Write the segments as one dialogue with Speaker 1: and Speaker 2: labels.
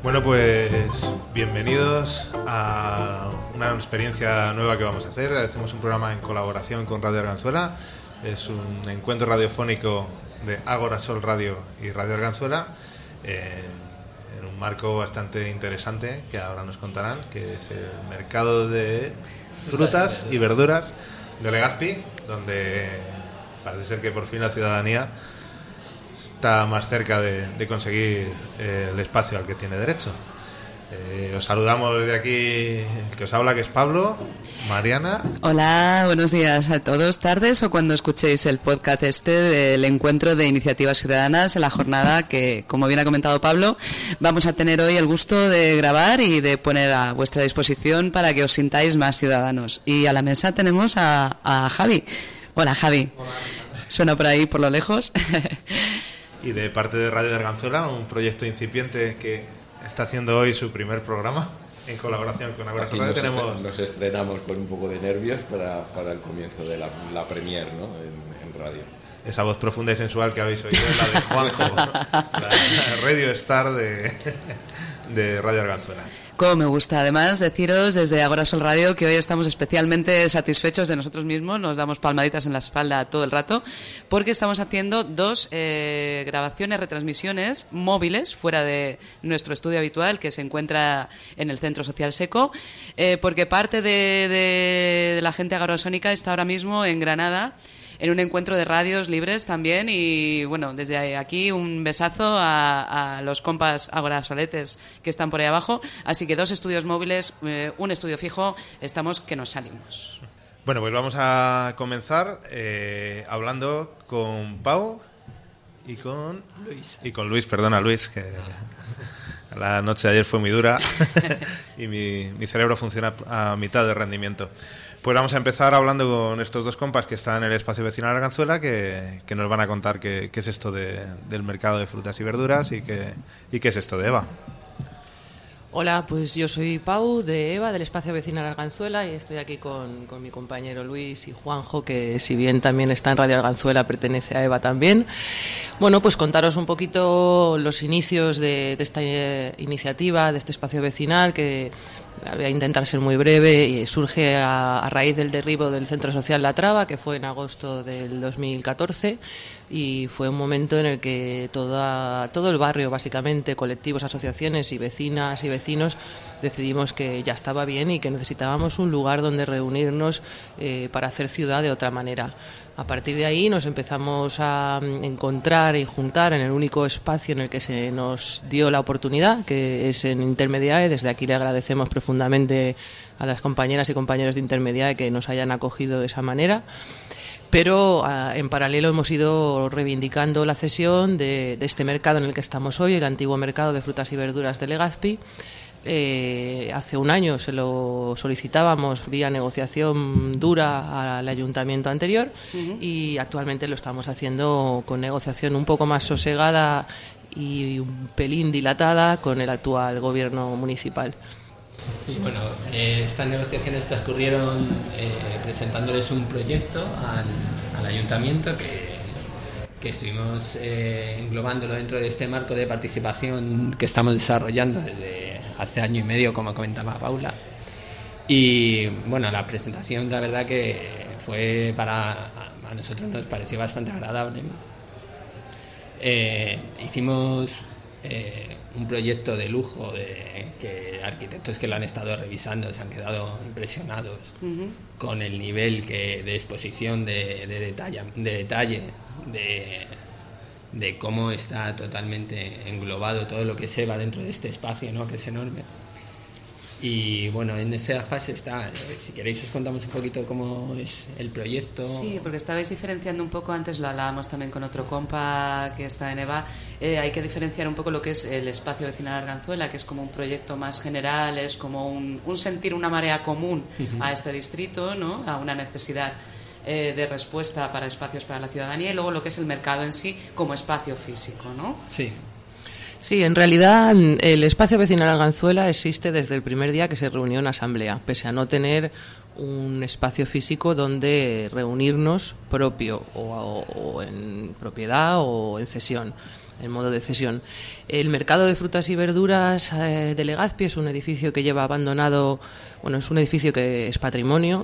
Speaker 1: Bueno, pues bienvenidos a una experiencia nueva que vamos a hacer. Hacemos un programa en colaboración con Radio Arganzuela. Es un encuentro radiofónico de Ágora Sol Radio y Radio Arganzuela en un marco bastante interesante que ahora nos contarán, que es el mercado de frutas y verduras de Legazpi, donde parece ser que por fin la ciudadanía está más cerca de conseguir el espacio al que tiene derecho. Os saludamos desde aquí, el que os habla, que es Pablo, Mariana.
Speaker 2: Hola, buenos días a todos, tardes o cuando escuchéis el podcast del encuentro de iniciativas ciudadanas en la jornada que, como bien ha comentado Pablo, vamos a tener hoy el gusto de grabar y de poner a vuestra disposición para que os sintáis más ciudadanos. Y a la mesa tenemos a Javi. Hola, Javi.
Speaker 1: Hola.
Speaker 2: Suena por ahí, por lo lejos.
Speaker 1: Y de parte de Radio Arganzuela, un proyecto incipiente que está haciendo hoy su primer programa en colaboración con Ágora Sol Radio.
Speaker 3: Nos estrenamos con un poco de nervios para el comienzo de la premier, ¿no? en radio.
Speaker 1: Esa voz profunda y sensual que habéis oído es la de Juanjo, la radio star de Radio Arganzuela.
Speaker 2: Como me gusta. Además, deciros desde Ágora Sol Radio que hoy estamos especialmente satisfechos de nosotros mismos, nos damos palmaditas en la espalda todo el rato, porque estamos haciendo dos grabaciones, retransmisiones móviles fuera de nuestro estudio habitual, que se encuentra en el Centro Social Seco, porque parte de la gente agorasónica está ahora mismo en Granada, en un encuentro de radios libres también. Y bueno, desde aquí un besazo a los compas agorasoletes que están por ahí abajo. Así que dos estudios móviles, un estudio fijo, estamos que nos salimos.
Speaker 1: Bueno, pues vamos a comenzar hablando con Pau y con Luis, perdona Luis, que la noche de ayer fue muy dura y mi cerebro funciona a mitad de rendimiento. Pues vamos a empezar hablando con estos dos compas que están en el espacio vecinal Arganzuela, que nos van a contar qué es esto del mercado de frutas y verduras y qué es esto de EVA.
Speaker 4: Hola, pues yo soy Pau de EVA, del espacio vecinal Arganzuela, y estoy aquí con mi compañero Luis y Juanjo, que si bien también está en Radio Arganzuela, pertenece a EVA también. Bueno, pues contaros un poquito los inicios de esta iniciativa, de este espacio vecinal, que voy a intentar ser muy breve, y surge a raíz del derribo del Centro Social La Traba, que fue en agosto del 2014, y fue un momento en el que todo el barrio, básicamente, colectivos, asociaciones y vecinas y vecinos, decidimos que ya estaba bien y que necesitábamos un lugar donde reunirnos para hacer ciudad de otra manera. A partir de ahí nos empezamos a encontrar y juntar en el único espacio en el que se nos dio la oportunidad, que es en Intermediae. Desde aquí le agradecemos profundamente a las compañeras y compañeros de Intermediae que nos hayan acogido de esa manera. Pero en paralelo hemos ido reivindicando la cesión de este mercado en el que estamos hoy, el antiguo mercado de frutas y verduras de Legazpi. Hace un año se lo solicitábamos vía negociación dura al ayuntamiento anterior, y actualmente lo estamos haciendo con negociación un poco más sosegada y un pelín dilatada con el actual gobierno municipal.
Speaker 5: Sí, bueno, estas negociaciones transcurrieron presentándoles un proyecto al ayuntamiento que estuvimos englobándolo dentro de este marco de participación que estamos desarrollando desde hace año y medio, como comentaba Paula. Y bueno, la presentación, la verdad que fue a nosotros nos pareció bastante agradable. Hicimos un proyecto de lujo que arquitectos que lo han estado revisando se han quedado impresionados con el nivel de exposición, de detalle, de cómo está totalmente englobado todo lo que se va dentro de este espacio, ¿no?, que es enorme. Y bueno, en esa fase está. Si queréis os contamos un poquito cómo es el proyecto.
Speaker 2: Sí, porque estabais diferenciando un poco, antes lo hablábamos también con otro compa que está en EVA, hay que diferenciar un poco lo que es el espacio vecinal Arganzuela, que es como un proyecto más general, es como un sentir, una marea común a este distrito, ¿no?, a una necesidad de respuesta para espacios para la ciudadanía, y luego lo que es el mercado en sí como espacio físico, ¿no?
Speaker 5: Sí.
Speaker 4: Sí, en realidad el espacio vecinal Arganzuela existe desde el primer día que se reunió en asamblea, pese a no tener un espacio físico donde reunirnos propio o en propiedad o en cesión. en modo de cesión. El mercado de frutas y verduras de Legazpi es un edificio que lleva abandonado, es un edificio que es patrimonio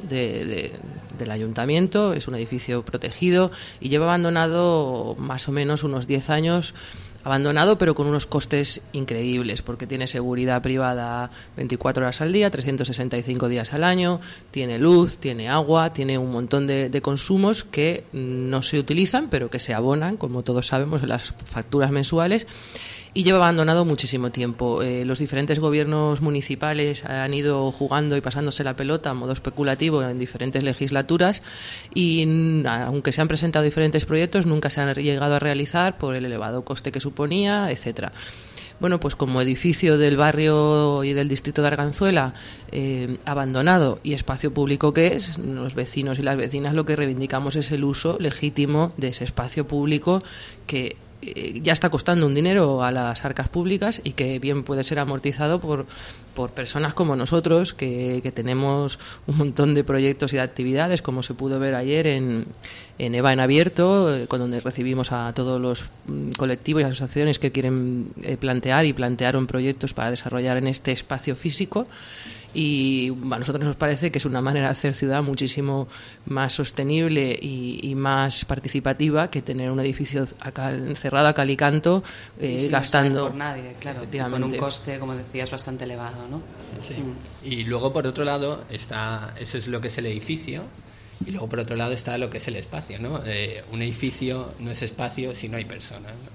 Speaker 4: del ayuntamiento, es un edificio protegido y lleva abandonado más o menos unos 10 años, abandonado pero con unos costes increíbles, porque tiene seguridad privada 24 horas al día, 365 días al año, tiene luz, tiene agua, tiene un montón de consumos que no se utilizan pero que se abonan, como todos sabemos, en las facturas mensuales, y lleva abandonado muchísimo tiempo. Los diferentes gobiernos municipales han ido jugando y pasándose la pelota a modo especulativo en diferentes legislaturas y aunque se han presentado diferentes proyectos nunca se han llegado a realizar por el elevado coste que suponía, etcétera. Bueno, pues como edificio del barrio y del distrito de Arganzuela, abandonado y espacio público que es, los vecinos y las vecinas lo que reivindicamos es el uso legítimo de ese espacio público que ya está costando un dinero a las arcas públicas y que bien puede ser amortizado por personas como nosotros que tenemos un montón de proyectos y de actividades, como se pudo ver ayer en EVA en abierto, con donde recibimos a todos los colectivos y asociaciones que quieren plantearon proyectos para desarrollar en este espacio físico. Y a nosotros nos parece que es una manera de hacer ciudad muchísimo más sostenible y más participativa que tener un edificio cerrado a cal y canto, gastando
Speaker 2: no por nadie, claro, con un coste, como decías, bastante elevado, ¿no?
Speaker 5: Sí. Y luego por otro lado está, eso es lo que es el edificio, y luego por otro lado está lo que es el espacio, ¿no? Un edificio no es espacio si no hay personas, ¿no?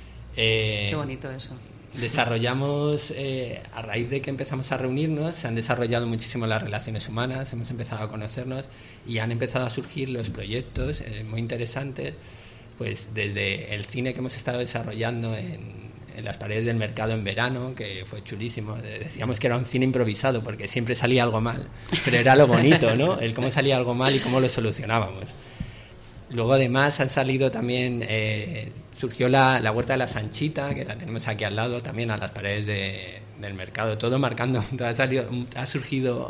Speaker 2: Qué bonito eso.
Speaker 5: Desarrollamos, a raíz de que empezamos a reunirnos, se han desarrollado muchísimo las relaciones humanas, hemos empezado a conocernos y han empezado a surgir los proyectos muy interesantes, pues desde el cine que hemos estado desarrollando en las paredes del mercado en verano, que fue chulísimo. Decíamos que era un cine improvisado porque siempre salía algo mal, pero era lo bonito, ¿no? El cómo salía algo mal y cómo lo solucionábamos. Luego además han salido también, surgió la Huerta de la Sanchita, que la tenemos aquí al lado, también a las paredes del mercado, todo marcando, ha surgido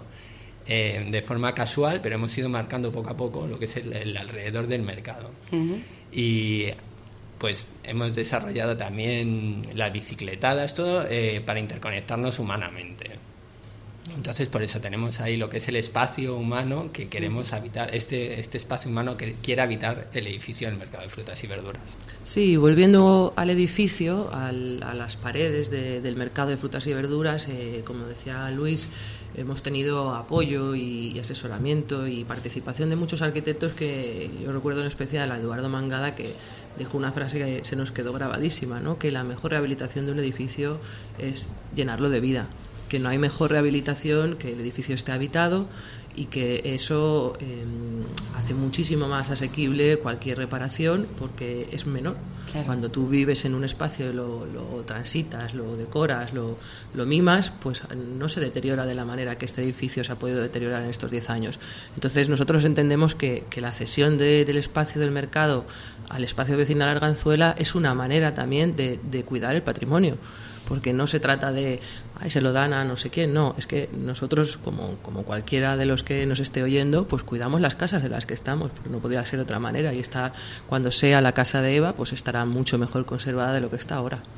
Speaker 5: de forma casual, pero hemos ido marcando poco a poco lo que es el alrededor del mercado. Uh-huh. Y pues hemos desarrollado también las bicicletadas, todo para interconectarnos humanamente. Entonces, por eso tenemos ahí lo que es el espacio humano que queremos habitar, este espacio humano que quiere habitar el edificio del mercado de frutas y verduras.
Speaker 4: Sí, volviendo al edificio, a las paredes del mercado de frutas y verduras, como decía Luis, hemos tenido apoyo y asesoramiento y participación de muchos arquitectos que yo recuerdo en especial a Eduardo Mangada, que dijo una frase que se nos quedó grabadísima, ¿no? Que la mejor rehabilitación de un edificio es llenarlo de vida, que no hay mejor rehabilitación que el edificio esté habitado y que eso hace muchísimo más asequible cualquier reparación porque es menor. Claro. Cuando tú vives en un espacio, lo transitas, lo decoras, lo mimas, pues no se deteriora de la manera que este edificio se ha podido deteriorar en estos 10 años. Entonces nosotros entendemos que la cesión del espacio del mercado al espacio vecinal Arganzuela es una manera también de cuidar el patrimonio, porque no se trata de se lo dan a no sé quién, no, es que nosotros, como cualquiera de los que nos esté oyendo, pues cuidamos las casas en las que estamos, porque no podría ser de otra manera, y cuando sea la casa de Eva, pues estará mucho mejor conservada de lo que está ahora.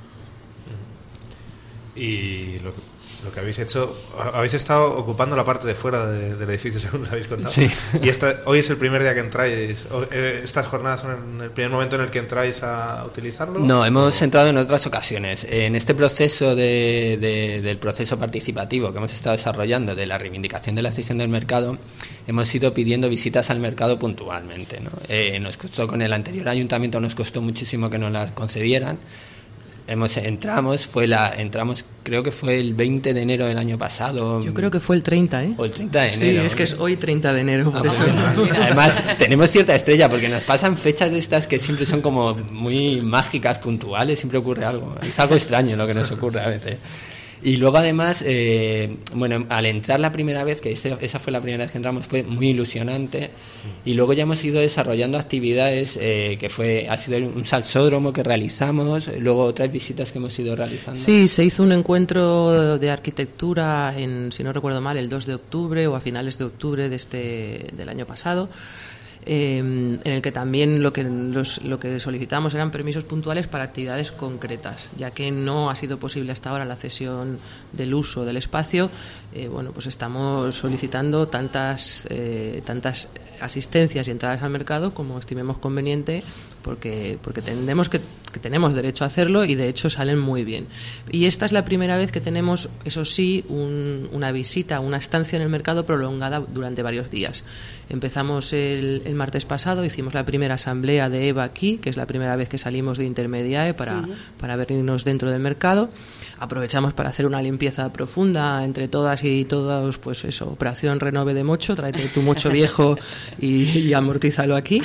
Speaker 1: Y lo que habéis hecho, habéis estado ocupando la parte de fuera del edificio, según nos habéis contado.
Speaker 5: Sí.
Speaker 1: Y hoy es el primer día que entráis. ¿Estas jornadas son el primer momento en el que entráis a utilizarlo?
Speaker 5: No, hemos entrado en otras ocasiones. En este proceso del proceso participativo que hemos estado desarrollando, de la reivindicación de la cesión del mercado, hemos ido pidiendo visitas al mercado puntualmente, ¿no? Nos costó, con el anterior ayuntamiento nos costó muchísimo que nos las concedieran. Entramos, creo que fue el 20 de enero del año pasado.
Speaker 4: Yo creo que fue el 30, ¿eh?
Speaker 5: O el 30 de enero.
Speaker 4: Sí, es que es hoy 30 de enero, por eso.
Speaker 5: Además, tenemos cierta estrella, porque nos pasan fechas de estas que siempre son como muy mágicas, puntuales, siempre ocurre algo. Es algo extraño lo que nos ocurre a veces. Y luego además, al entrar la primera vez, que esa fue la primera vez que entramos, fue muy ilusionante, y luego ya hemos ido desarrollando actividades, ha sido un salsódromo que realizamos, luego otras visitas que hemos ido realizando.
Speaker 4: Sí, se hizo un encuentro de arquitectura si no recuerdo mal, el 2 de octubre o a finales de octubre del año pasado. en el que también lo que solicitamos eran permisos puntuales para actividades concretas, ya que no ha sido posible hasta ahora la cesión del uso del espacio. Pues estamos solicitando tantas asistencias y entradas al mercado como estimemos conveniente, porque entendemos que tenemos derecho a hacerlo y de hecho salen muy bien. Y esta es la primera vez que tenemos, eso sí, una visita, una estancia en el mercado prolongada durante varios días. Empezamos el martes pasado, hicimos la primera asamblea de EVA aquí, que es la primera vez que salimos de Intermediae para venirnos dentro del mercado. Aprovechamos para hacer una limpieza profunda entre todas y todos, pues eso, operación renove de mocho, tráete tu mocho viejo y amortízalo aquí.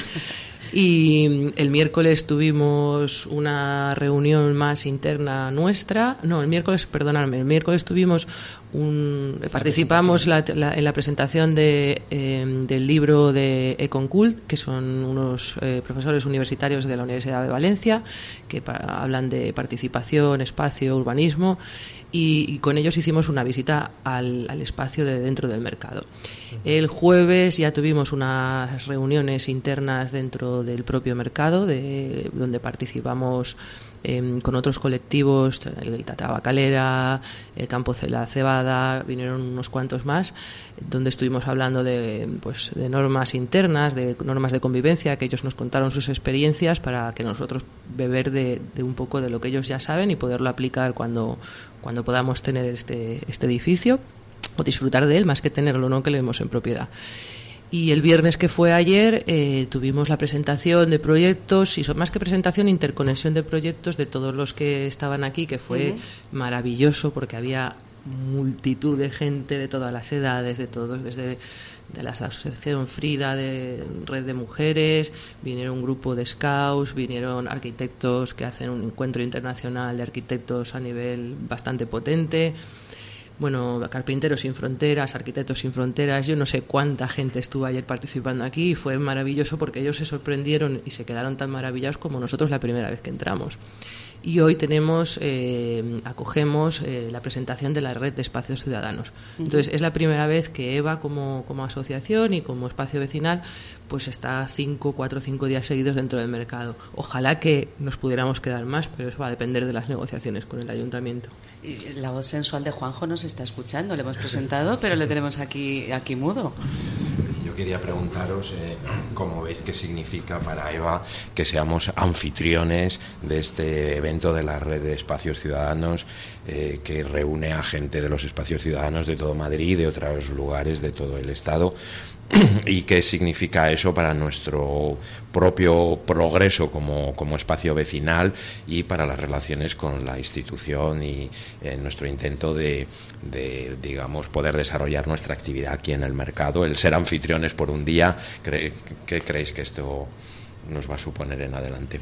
Speaker 4: Y el miércoles tuvimos una reunión más interna nuestra. No, el miércoles tuvimos participamos en la presentación del libro de Econcult, que son unos profesores universitarios de la Universidad de Valencia, que hablan de participación, espacio, urbanismo, y con ellos hicimos una visita al espacio de dentro del mercado. El jueves ya tuvimos unas reuniones internas dentro del propio mercado, donde participamos con otros colectivos, el Tabacalera, el Campo de la Cebada, vinieron unos cuantos más, donde estuvimos hablando de normas internas, de normas de convivencia, que ellos nos contaron sus experiencias para que nosotros beber de un poco de lo que ellos ya saben y poderlo aplicar cuando podamos tener este edificio, o disfrutar de él más que tenerlo, no que lo vemos en propiedad. Y el viernes, que fue ayer, tuvimos la presentación de proyectos, y más que presentación, interconexión de proyectos de todos los que estaban aquí, que fue maravilloso, porque había multitud de gente de todas las edades, de todos, desde de la asociación Frida, de Red de Mujeres, vinieron un grupo de scouts, vinieron arquitectos que hacen un encuentro internacional de arquitectos a nivel bastante potente. Bueno, Carpinteros Sin Fronteras, Arquitectos Sin Fronteras, yo no sé cuánta gente estuvo ayer participando aquí, y fue maravilloso porque ellos se sorprendieron y se quedaron tan maravillados como nosotros la primera vez que entramos. Y hoy acogemos la presentación de la Red de Espacios Ciudadanos. Entonces, es la primera vez que EVA como asociación y como espacio vecinal pues está 4 o 5 días seguidos dentro del mercado. Ojalá que nos pudiéramos quedar más, pero eso va a depender de las negociaciones con el ayuntamiento.
Speaker 2: La voz sensual de Juanjo nos está escuchando, le hemos presentado, pero le tenemos aquí mudo.
Speaker 6: Yo quería preguntaros cómo veis qué significa para EVA que seamos anfitriones de este evento de la Red de Espacios Ciudadanos, que reúne a gente de los espacios ciudadanos de todo Madrid y de otros lugares de todo el Estado. ¿Y qué significa eso para nuestro propio progreso como espacio vecinal y para las relaciones con la institución y nuestro intento de digamos, poder desarrollar nuestra actividad aquí en el mercado? El ser anfitriones por un día, ¿qué creéis que esto nos va a suponer en adelante?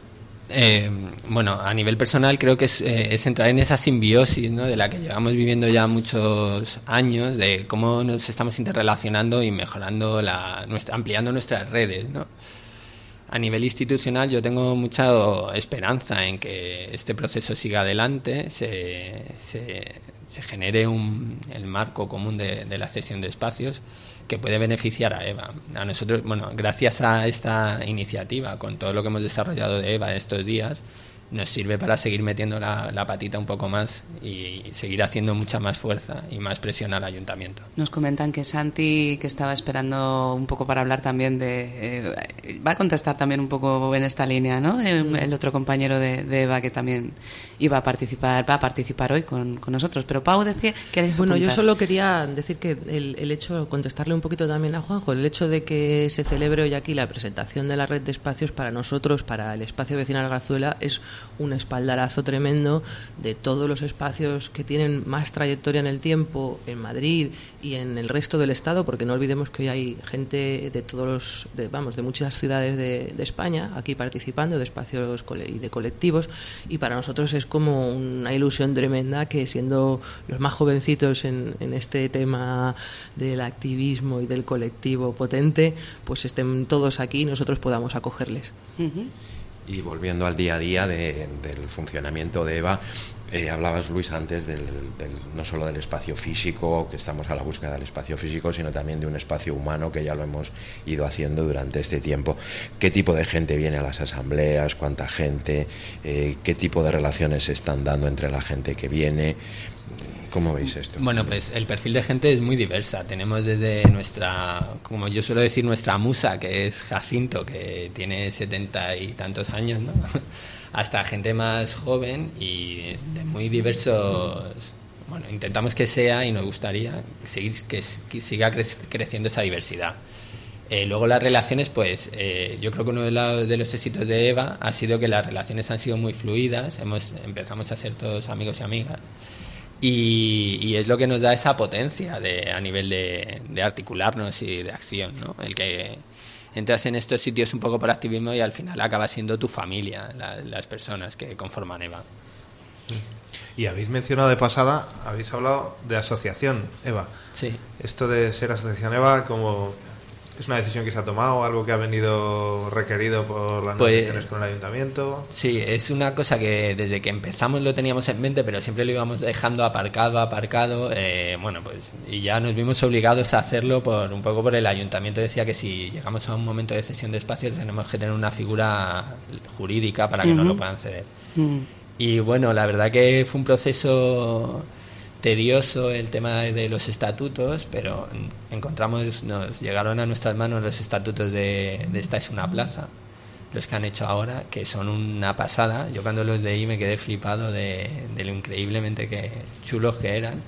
Speaker 5: A nivel personal creo que es entrar en esa simbiosis, ¿no?, de la que llevamos viviendo ya muchos años, de cómo nos estamos interrelacionando y mejorando ampliando nuestras redes, ¿no? A nivel institucional yo tengo mucha esperanza en que este proceso siga adelante, se genere el marco común de la cesión de espacios que puede beneficiar a EVA. A nosotros, gracias a esta iniciativa, con todo lo que hemos desarrollado de EVA estos días, nos sirve para seguir metiendo la patita un poco más y seguir haciendo mucha más fuerza y más presión al ayuntamiento.
Speaker 2: Nos comentan que Santi, que estaba esperando un poco para hablar también va a contestar también un poco en esta línea, ¿no? El otro compañero de EVA que también va a participar hoy con nosotros. Pero Pau decía que...
Speaker 4: Bueno, yo solo quería decir que el hecho, contestarle un poquito también a Juanjo, el hecho de que se celebre hoy aquí la presentación de la Red de Espacios, para nosotros, para el espacio vecinal Arganzuela, es un espaldarazo tremendo de todos los espacios que tienen más trayectoria en el tiempo en Madrid y en el resto del Estado, porque no olvidemos que hoy hay gente de muchas ciudades de España aquí participando, de espacios y de colectivos, y para nosotros es como una ilusión tremenda que, siendo los más jovencitos en este tema del activismo y del colectivo potente, pues estén todos aquí y nosotros podamos acogerles.
Speaker 6: Y volviendo al día a día del funcionamiento de EVA, Hablabas, Luis, antes no solo del espacio físico, que estamos a la búsqueda del espacio físico, sino también de un espacio humano, que ya lo hemos ido haciendo durante este tiempo. ¿Qué tipo de gente viene a las asambleas? ¿Cuánta gente? ¿Qué tipo de relaciones se están dando entre la gente que viene? ¿Cómo veis esto?
Speaker 5: Bueno, pues el perfil de gente es muy diversa. Tenemos desde nuestra, como yo suelo decir, nuestra musa, que es Jacinto, que tiene 70 y tantos años, ¿no? Hasta gente más joven y de muy diversos. Bueno, intentamos que sea, y nos gustaría que siga creciendo esa diversidad. Luego las relaciones, pues yo creo que uno de los éxitos de EVA ha sido que las relaciones han sido muy fluidas. Empezamos a ser todos amigos y amigas. Y es lo que nos da esa potencia a nivel de articularnos y de acción, ¿no? El que entras en estos sitios un poco por activismo y al final acaba siendo tu familia, las personas que conforman EVA.
Speaker 1: Y habéis mencionado de pasada, habéis hablado de asociación EVA.
Speaker 5: Sí.
Speaker 1: Esto de ser asociación EVA, como ¿es una decisión que se ha tomado, algo que ha venido requerido por las negociaciones con el ayuntamiento? Sí,
Speaker 5: es una cosa que desde que empezamos lo teníamos en mente, pero siempre lo íbamos dejando aparcado. Bueno, pues y ya nos vimos obligados a hacerlo un poco por el ayuntamiento. Decía que si llegamos a un momento de cesión de espacios tenemos que tener una figura jurídica para que no lo puedan ceder. Y bueno, la verdad que fue un proceso tedioso el tema de los estatutos, pero nos llegaron a nuestras manos los estatutos de Esta es una plaza, los que han hecho ahora, que son una pasada. Yo cuando los leí me quedé flipado de lo increíblemente chulos que eran,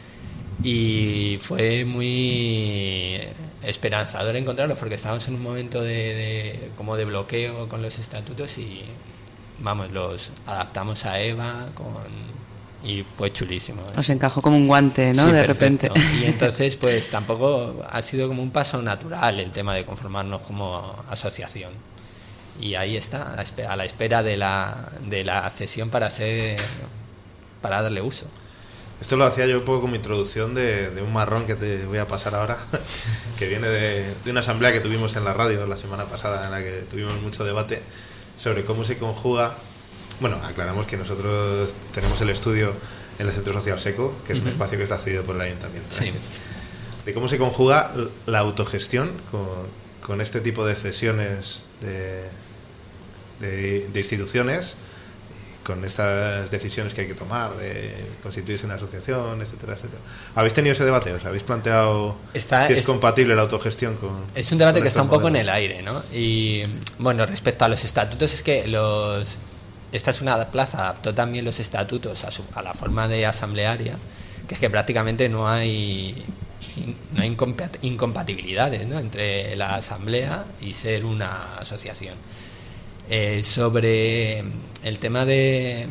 Speaker 5: y fue muy esperanzador encontrarlos, porque estábamos en un momento como de bloqueo con los estatutos y vamos, los adaptamos a EVA y fue chulísimo, ¿eh?
Speaker 2: Os encajó como un guante, ¿no?
Speaker 5: Sí,
Speaker 2: de
Speaker 5: perfecto.
Speaker 2: repente.
Speaker 5: Y entonces, pues tampoco ha sido como un paso natural el tema de conformarnos como asociación. Y ahí está, a la espera de la cesión para darle uso.
Speaker 1: Esto lo hacía yo un poco como introducción de un marrón que te voy a pasar ahora, que viene de una asamblea que tuvimos en la radio la semana pasada, en la que tuvimos mucho debate sobre cómo se conjuga. Bueno, aclaramos que nosotros tenemos el estudio en el Centro Social Seco, que es un espacio que está cedido por el ayuntamiento.
Speaker 5: Sí.
Speaker 1: De cómo se conjuga la autogestión con este tipo de cesiones de instituciones, con estas decisiones que hay que tomar de constituirse una asociación, etcétera, etcétera. ¿Habéis tenido ese debate? ¿Os habéis planteado si es compatible la autogestión con...?
Speaker 5: Es un debate que está un poco en el aire, ¿no? Y bueno, respecto a los estatutos, es que Esta es una plaza adaptó también los estatutos a la forma de asamblearia, que es que prácticamente no hay incompatibilidades, ¿no?, entre la asamblea y ser una asociación. Sobre el tema de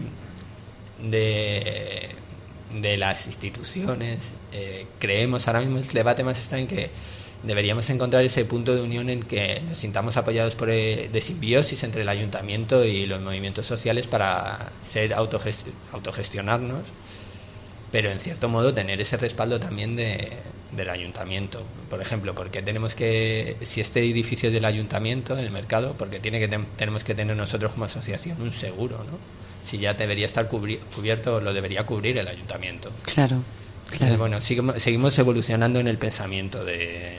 Speaker 5: las instituciones, creemos ahora mismo el debate más está en que deberíamos encontrar ese punto de unión en que nos sintamos apoyados de simbiosis entre el ayuntamiento y los movimientos sociales para ser autogestionarnos, pero en cierto modo tener ese respaldo también del ayuntamiento. Por ejemplo, porque si este edificio es del ayuntamiento, el mercado, porque tenemos que tener nosotros como asociación un seguro, ¿no? Si ya debería estar cubierto, lo debería cubrir el ayuntamiento.
Speaker 2: Claro.
Speaker 5: Entonces, bueno, seguimos evolucionando en el pensamiento de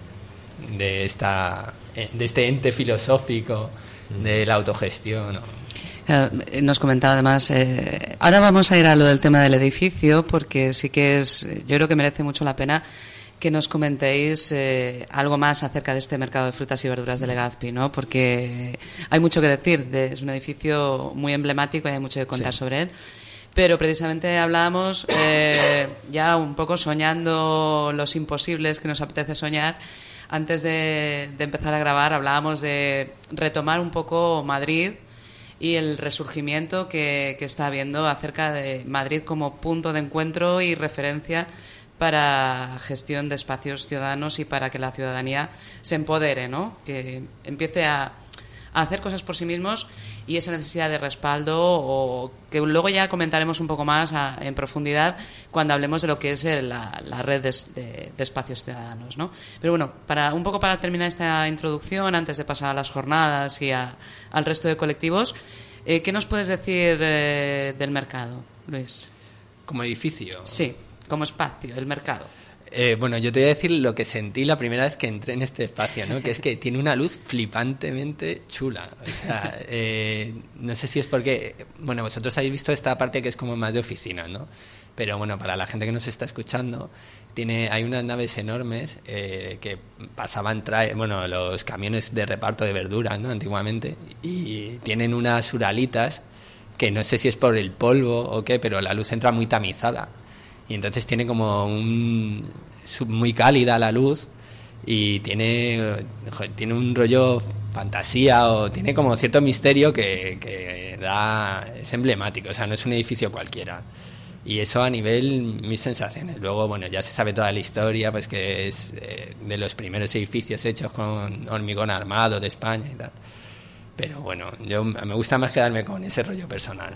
Speaker 5: este ente filosófico de la autogestión, ¿no?
Speaker 2: Nos comentaba además, ahora vamos a ir a lo del tema del edificio, porque sí que yo creo que merece mucho la pena que nos comentéis algo más acerca de este mercado de frutas y verduras de Legazpi, ¿no? Porque hay mucho que decir, es un edificio muy emblemático y hay mucho que contar sobre él. Pero precisamente hablábamos, ya un poco soñando los imposibles que nos apetece soñar. Antes de empezar a grabar hablábamos de retomar un poco Madrid y el resurgimiento que está habiendo acerca de Madrid como punto de encuentro y referencia para gestión de espacios ciudadanos y para que la ciudadanía se empodere, ¿no? Que empiece a hacer cosas por sí mismos, y esa necesidad de respaldo, o que luego ya comentaremos un poco más en profundidad cuando hablemos de lo que es la red de espacios ciudadanos, ¿no? Pero bueno, para terminar esta introducción, antes de pasar a las jornadas y al resto de colectivos, ¿Qué nos puedes decir del mercado, Luis?
Speaker 5: Como edificio.
Speaker 2: Sí, como espacio, el mercado.
Speaker 5: Bueno, yo te voy a decir lo que sentí la primera vez que entré en este espacio, ¿no? Que es que tiene una luz flipantemente chula. O sea, no sé si es porque... Bueno, vosotros habéis visto esta parte que es como más de oficina, ¿no? Pero bueno, para la gente que nos está escuchando, hay unas naves enormes que pasaban los camiones de reparto de verduras, ¿no? Antiguamente, y tienen unas uralitas que no sé si es por el polvo o qué, pero la luz entra muy tamizada. Y entonces tiene como muy cálida la luz y tiene un rollo fantasía o tiene como cierto misterio que es emblemático, o sea, no es un edificio cualquiera. Y eso a nivel mis sensaciones. Luego, bueno, ya se sabe toda la historia, pues que es de los primeros edificios hechos con hormigón armado de España y tal. Pero bueno, me gusta más quedarme con ese rollo personal.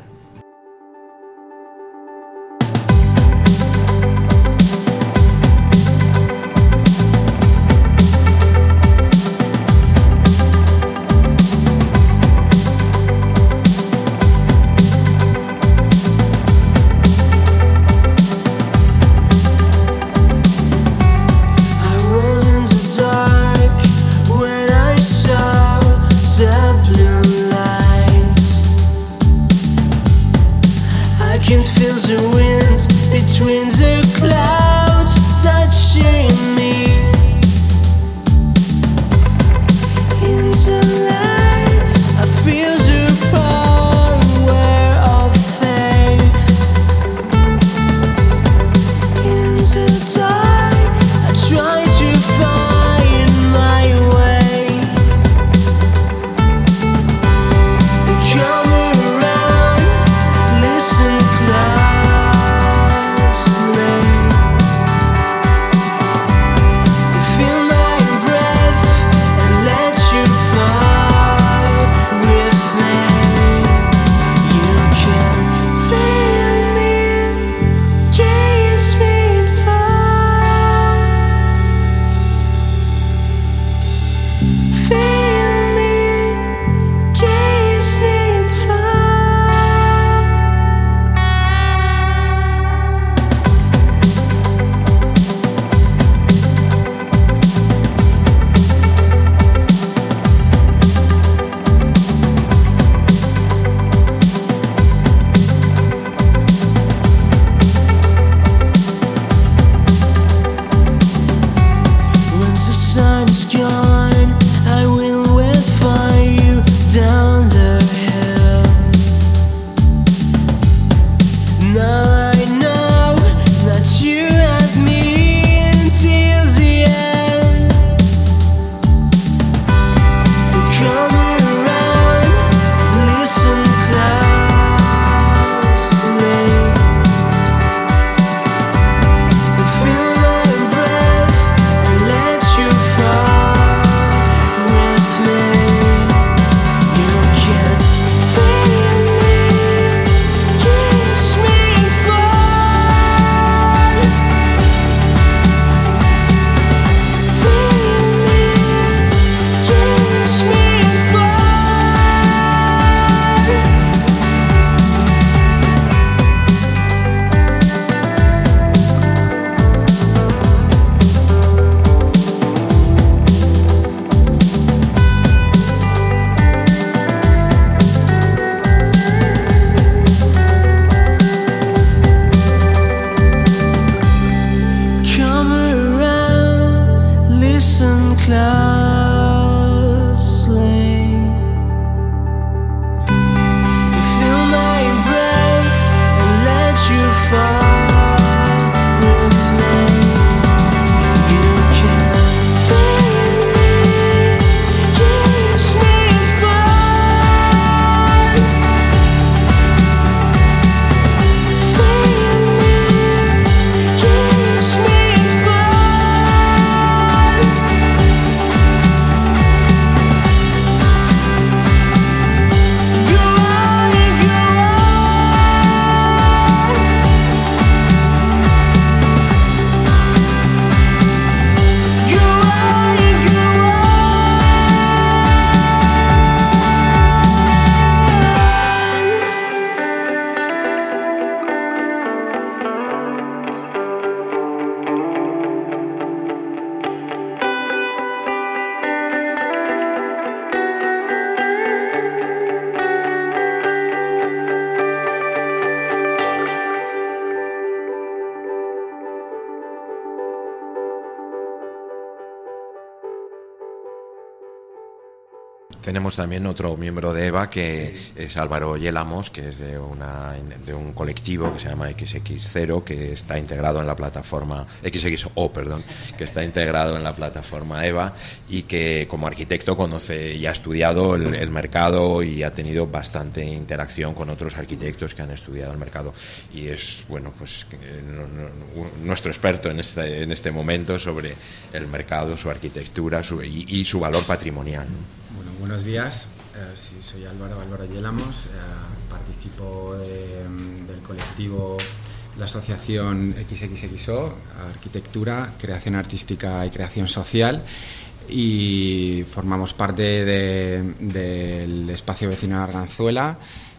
Speaker 6: Tenemos también otro miembro de EVA, que es Álvaro Yélamos, que es de un colectivo que se llama XX0, que está integrado en la plataforma XXO, que está integrado en la plataforma EVA, y que como arquitecto conoce y ha estudiado el mercado y ha tenido bastante interacción con otros arquitectos que han estudiado el mercado, y es nuestro experto en este momento sobre el mercado, su arquitectura y su valor patrimonial.
Speaker 7: Bueno, buenos días. Sí, soy Álvaro Yélamos. Participo del colectivo, la asociación XXXO, Arquitectura, Creación Artística y Creación Social, y formamos parte del espacio vecinal Arganzuela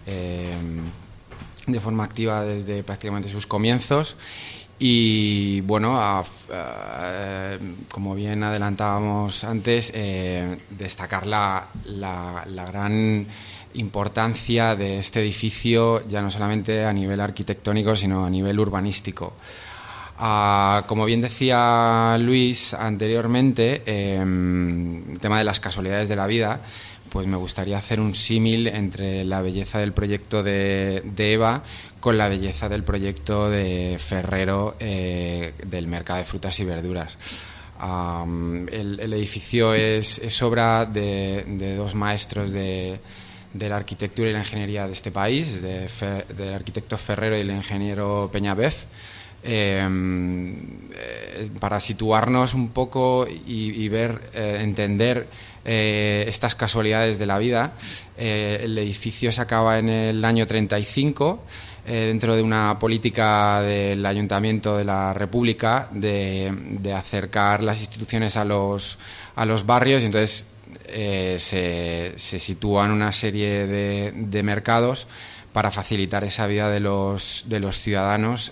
Speaker 7: de forma activa desde prácticamente sus comienzos. Y bueno, como bien adelantábamos antes, destacar la gran importancia de este edificio, ya no solamente a nivel arquitectónico, sino a nivel urbanístico. Como bien decía Luis anteriormente, el tema de las casualidades de la vida, pues me gustaría hacer un símil entre la belleza del proyecto de EVA con la belleza del proyecto de Ferrero del mercado de frutas y verduras. El edificio es obra de dos maestros de la arquitectura y la ingeniería de este país, del arquitecto Ferrero y el ingeniero Peñabef. Para situarnos un poco y ver, entender estas casualidades de la vida, el edificio se acaba en el año 35, dentro de una política del Ayuntamiento de la República de acercar las instituciones a los barrios, y entonces se sitúan una serie de mercados para facilitar esa vida de los ciudadanos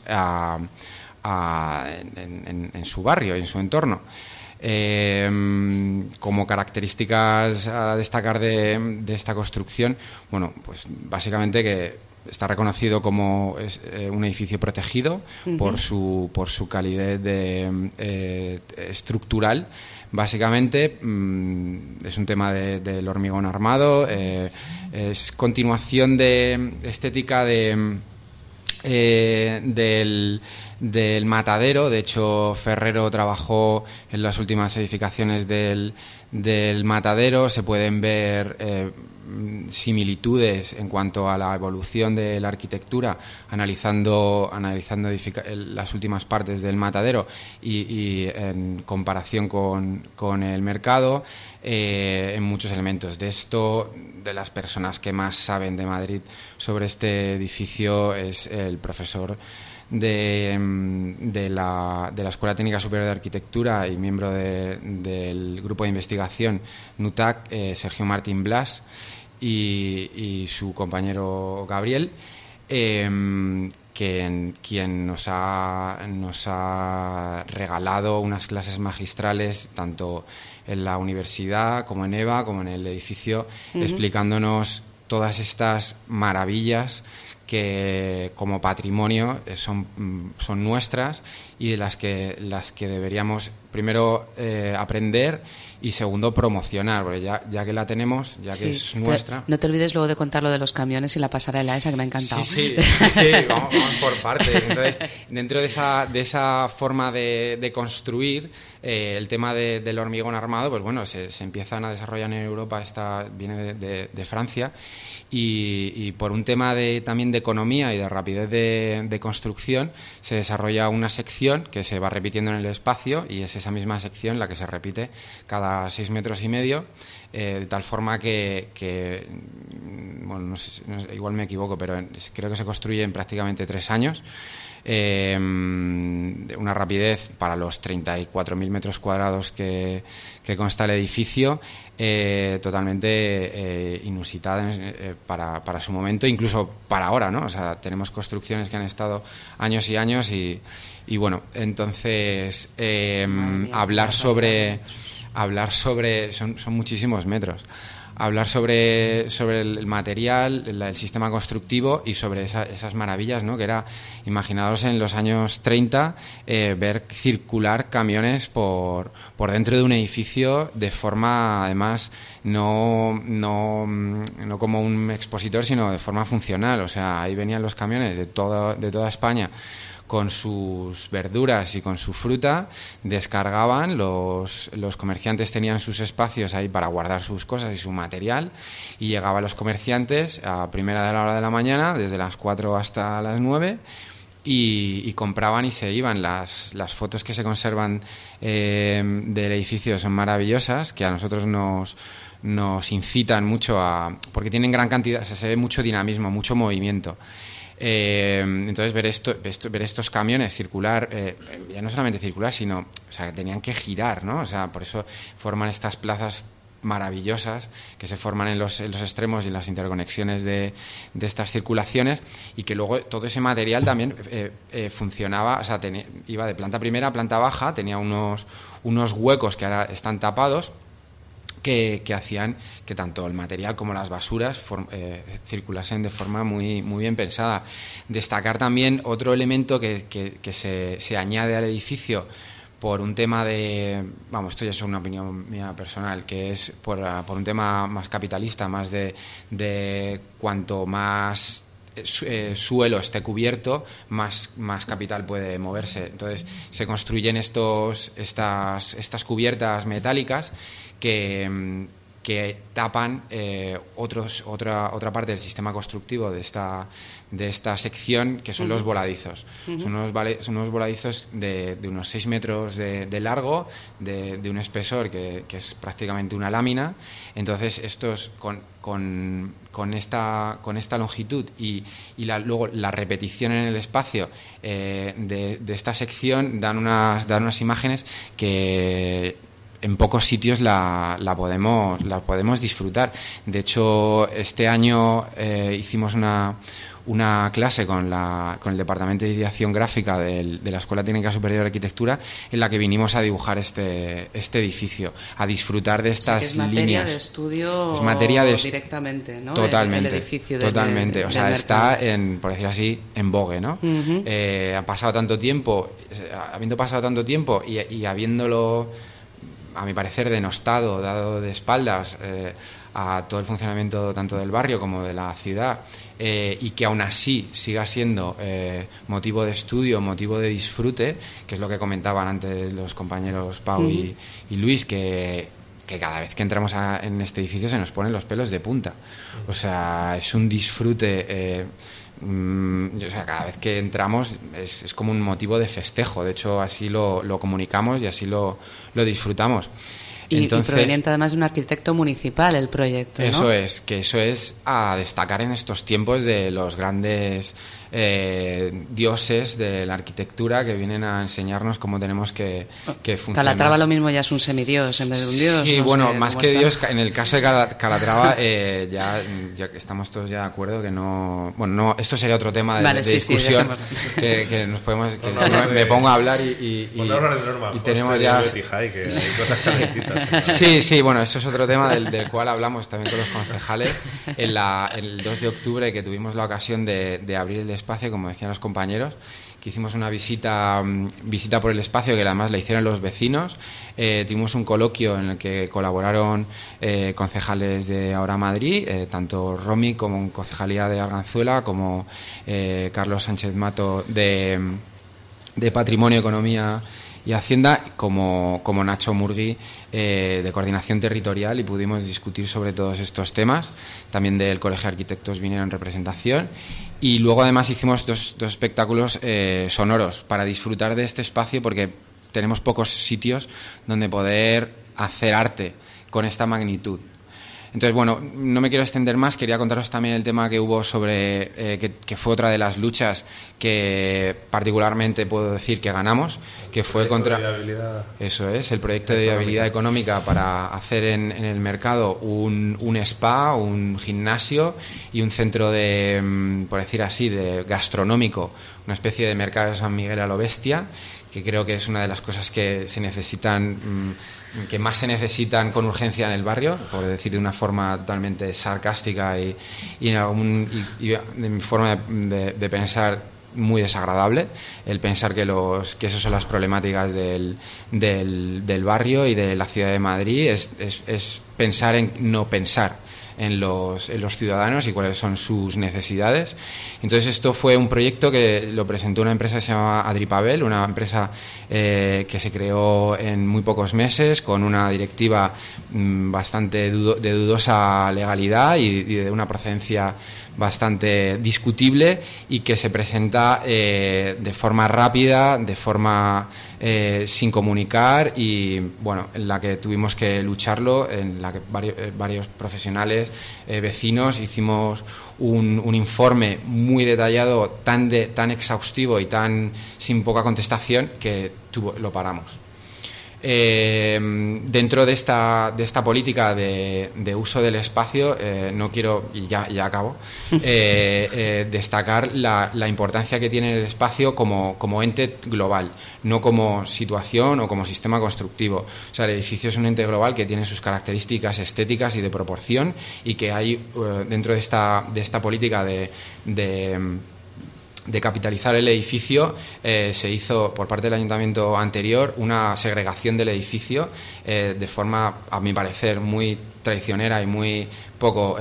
Speaker 7: en su barrio y en su entorno. Como características a destacar de esta construcción, bueno, pues básicamente que está reconocido como un edificio protegido por su calidad estructural. Básicamente es un tema del hormigón armado, es continuación de estética del matadero. De hecho, Ferrero trabajó en las últimas edificaciones del matadero. Se pueden ver similitudes en cuanto a la evolución de la arquitectura, analizando las últimas partes del matadero y en comparación con el mercado, en muchos elementos. De esto, de las personas que más saben de Madrid sobre este edificio es el profesor de la Escuela Técnica Superior de Arquitectura y miembro del grupo de investigación NUTAC, Sergio Martín Blas, y su compañero Gabriel, quien nos ha regalado unas clases magistrales tanto en la universidad como en EVA, como en el edificio, explicándonos todas estas maravillas que como patrimonio son nuestras y de las que deberíamos primero aprender y segundo promocionar, porque ya que la tenemos, ya que es nuestra.
Speaker 2: No te olvides luego de contar lo de los camiones y la pasarela esa, que me ha encantado.
Speaker 7: Sí, vamos por partes. Entonces, dentro de esa forma de construir, el tema del hormigón armado, pues bueno, se empiezan a desarrollar en Europa, viene de Francia, y por un tema también de economía y de rapidez de construcción, se desarrolla una sección que se va repitiendo en el espacio, y es esa misma sección la que se repite cada 6,5 metros, de tal forma que bueno, no sé, igual me equivoco, pero creo que se construye en prácticamente 3 años. Una rapidez para los 34.000 metros cuadrados que consta el edificio, totalmente inusitada para su momento, incluso para ahora, ¿no? O sea, tenemos construcciones que han estado años y años y bueno, entonces hablar sobre son muchísimos metros. hablar sobre el material, el sistema constructivo y sobre esas maravillas, ¿no? Que era, imaginaos en los años 30, ver circular camiones por dentro de un edificio de forma, además, no como un expositor, sino de forma funcional. O sea, ahí venían los camiones de toda España con sus verduras y con su fruta, descargaban, los comerciantes tenían sus espacios ahí para guardar sus cosas y su material, y llegaban los comerciantes a primera de la hora de la mañana, desde las 4 hasta las 9, y compraban y se iban. Las fotos que se conservan del edificio son maravillosas, que a nosotros nos incitan mucho porque tienen gran cantidad, se ve mucho dinamismo, mucho movimiento. Entonces ver estos camiones circular, ya no solamente circular, sino, o sea, que tenían que girar, ¿no? O sea, por eso forman estas plazas maravillosas que se forman en los extremos y en las interconexiones de estas circulaciones, y que luego todo ese material también funcionaba, o sea, iba de planta primera a planta baja, tenía unos huecos que ahora están tapados, que hacían que tanto el material como las basuras circulasen de forma muy, muy bien pensada. Destacar también otro elemento que se añade al edificio por un tema esto ya es una opinión mía personal, que es por un tema más capitalista, más de cuanto más suelo esté cubierto, más capital puede moverse. Entonces se construyen estas cubiertas metálicas que tapan otra parte del sistema constructivo de esta sección, que son los voladizos. Son unos voladizos de unos 6 metros de largo, de un espesor que es prácticamente una lámina. Entonces estos con esta longitud y luego la repetición en el espacio de esta sección dan unas imágenes que en pocos sitios la podemos disfrutar. De hecho, este año hicimos una clase con el Departamento de Ideación Gráfica de la Escuela Técnica Superior de Arquitectura, en la que vinimos a dibujar este edificio, a disfrutar de estas líneas.
Speaker 2: Es materia de estudio directamente, ¿no?
Speaker 7: Totalmente.
Speaker 2: El edificio
Speaker 7: totalmente. O sea, está por decir así, en vogue, ¿no?
Speaker 2: Uh-huh.
Speaker 7: Ha pasado tanto tiempo, habiendo pasado tanto tiempo y habiéndolo, a mi parecer, denostado, dado de espaldas a todo el funcionamiento tanto del barrio como de la ciudad, y que aún así siga siendo motivo de estudio, motivo de disfrute, que es lo que comentaban antes los compañeros Pau y Luis, que cada vez que entramos en este edificio se nos ponen los pelos de punta. O sea, es un disfrute. O sea, cada vez que entramos es como un motivo de festejo. De hecho, así lo comunicamos y así lo disfrutamos. Entonces,
Speaker 2: y proveniente además de un arquitecto municipal el proyecto, ¿no?
Speaker 7: Eso es a destacar en estos tiempos de los grandes dioses de la arquitectura, que vienen a enseñarnos cómo tenemos que funcionar.
Speaker 2: Calatrava lo mismo ya es un semidios en vez de un dios.
Speaker 7: Sí,
Speaker 2: no
Speaker 7: bueno,
Speaker 2: sé
Speaker 7: más que dios, en el caso de Calatrava ya estamos todos ya de acuerdo que no... Bueno, no, esto sería otro tema de discusión, que nos podemos... me pongo a hablar y tenemos ya...
Speaker 1: Que hay cosas calentitas.
Speaker 7: Sí, bueno, eso es otro tema del cual hablamos también con los concejales el 2 de octubre, que tuvimos la ocasión de abrir el espacio, como decían los compañeros, que hicimos una visita por el espacio, que además la hicieron los vecinos. Tuvimos un coloquio en el que colaboraron concejales de Ahora Madrid, tanto Romy como Concejalía de Arganzuela, como Carlos Sánchez Mato de Patrimonio, Economía y Hacienda, como Nacho Murgui de Coordinación Territorial, y pudimos discutir sobre todos estos temas. También del Colegio de Arquitectos vinieron en representación, y luego además hicimos dos espectáculos sonoros para disfrutar de este espacio, porque tenemos pocos sitios donde poder hacer arte con esta magnitud. Entonces, bueno, no me quiero extender más. Quería contaros también el tema que hubo sobre que fue otra de las luchas que particularmente puedo decir que ganamos, que fue contra... Eso es, el proyecto de viabilidad económica para hacer en el mercado un spa, un gimnasio y un centro por decir así, de gastronómico, una especie de mercado de San Miguel a lo bestia, que creo que es una de las cosas que se necesitan, que más se necesitan con urgencia en el barrio, por decir de una forma totalmente sarcástica y de mi forma de pensar muy desagradable, el pensar que esas son las problemáticas del barrio y de la ciudad de Madrid, es pensar en no pensar en los ciudadanos y cuáles son sus necesidades. Entonces esto fue un proyecto que lo presentó una empresa que se llama Adripabel, una empresa que se creó en muy pocos meses con una directiva bastante de dudosa legalidad y de una procedencia bastante discutible, y que se presenta de forma rápida, de forma sin comunicar, y bueno, en la que tuvimos que lucharlo, en la que varios profesionales, vecinos, hicimos un informe muy detallado, tan exhaustivo y tan sin poca contestación, que lo paramos. Dentro de esta política de uso del espacio, no quiero, y ya acabo, destacar la importancia que tiene el espacio como ente global, no como situación o como sistema constructivo. O sea, el edificio es un ente global que tiene sus características estéticas y de proporción, y que hay dentro de esta política de capitalizar el edificio, se hizo por parte del ayuntamiento anterior una segregación del edificio de forma, a mi parecer, muy traicionera y muy poco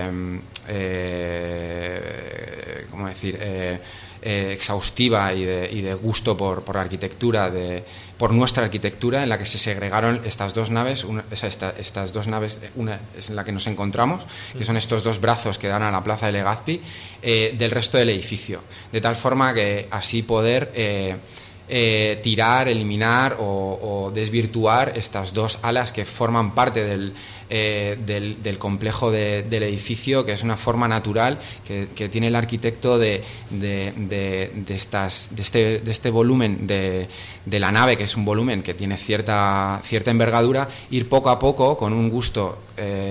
Speaker 7: ¿cómo decir? Exhaustiva y de gusto por la arquitectura, por nuestra arquitectura, en la que se segregaron estas dos naves. Estas dos naves, una es en la que nos encontramos, que son estos dos brazos que dan a la plaza de Legazpi, del resto del edificio, de tal forma que así poder tirar, eliminar o desvirtuar estas dos alas que forman parte del complejo del edificio, que es una forma natural que tiene el arquitecto de este volumen de la nave, que es un volumen que tiene cierta envergadura, ir poco a poco, con un gusto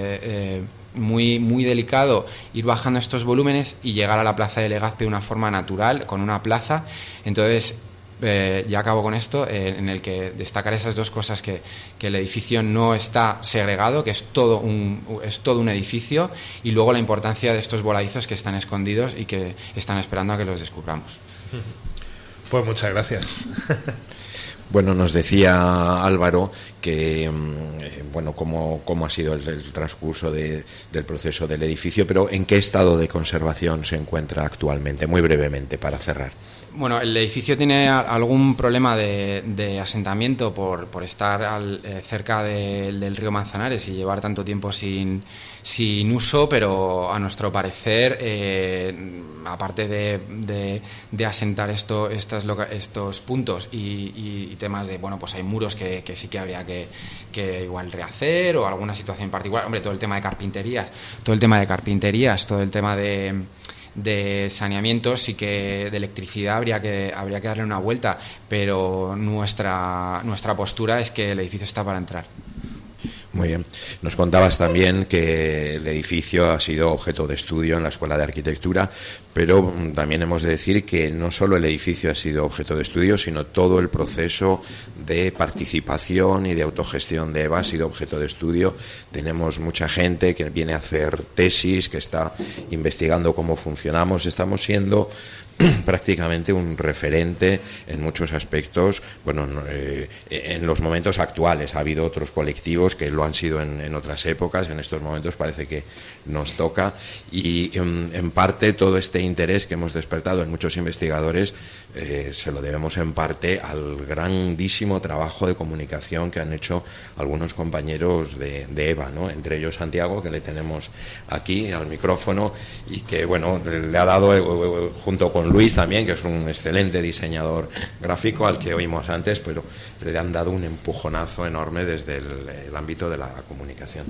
Speaker 7: muy, muy delicado, ir bajando estos volúmenes y llegar a la plaza de Legazpi de una forma natural, con una plaza. Entonces, ya acabo con esto, en el que destacar esas dos cosas: que el edificio no está segregado, que es todo un edificio, y luego la importancia de estos voladizos que están escondidos y que están esperando a que los descubramos.
Speaker 1: Pues muchas gracias.
Speaker 6: Bueno, nos decía Álvaro que, bueno, cómo ha sido el transcurso del proceso del edificio, pero ¿en qué estado de conservación se encuentra actualmente? Muy brevemente, para cerrar.
Speaker 7: Bueno, el edificio tiene algún problema de asentamiento por estar cerca del río Manzanares y llevar tanto tiempo sin uso, pero a nuestro parecer, aparte de asentar estos puntos y temas de, bueno, pues hay muros que sí que habría que igual rehacer, o alguna situación particular. Hombre, todo el tema de carpinterías, todo el tema de saneamiento, sí que de electricidad habría que darle una vuelta, pero nuestra postura es que el edificio está para entrar.
Speaker 6: Muy bien. Nos contabas también que el edificio ha sido objeto de estudio en la Escuela de Arquitectura, pero también hemos de decir que no solo el edificio ha sido objeto de estudio, sino todo el proceso de participación y de autogestión de EVA ha sido objeto de estudio. Tenemos mucha gente que viene a hacer tesis, que está investigando cómo funcionamos. Estamos siendo prácticamente un referente en muchos aspectos, bueno, en los momentos actuales. Ha habido otros colectivos que lo han sido en otras épocas, en estos momentos parece que nos toca, y en parte todo este interés que hemos despertado en muchos investigadores se lo debemos en parte al grandísimo trabajo de comunicación que han hecho algunos compañeros de EVA, ¿no? Entre ellos Santiago, que le tenemos aquí al micrófono, y que, bueno, le ha dado, junto con Luis también, que es un excelente diseñador gráfico al que oímos antes, pero le han dado un empujonazo enorme desde el ámbito de la comunicación.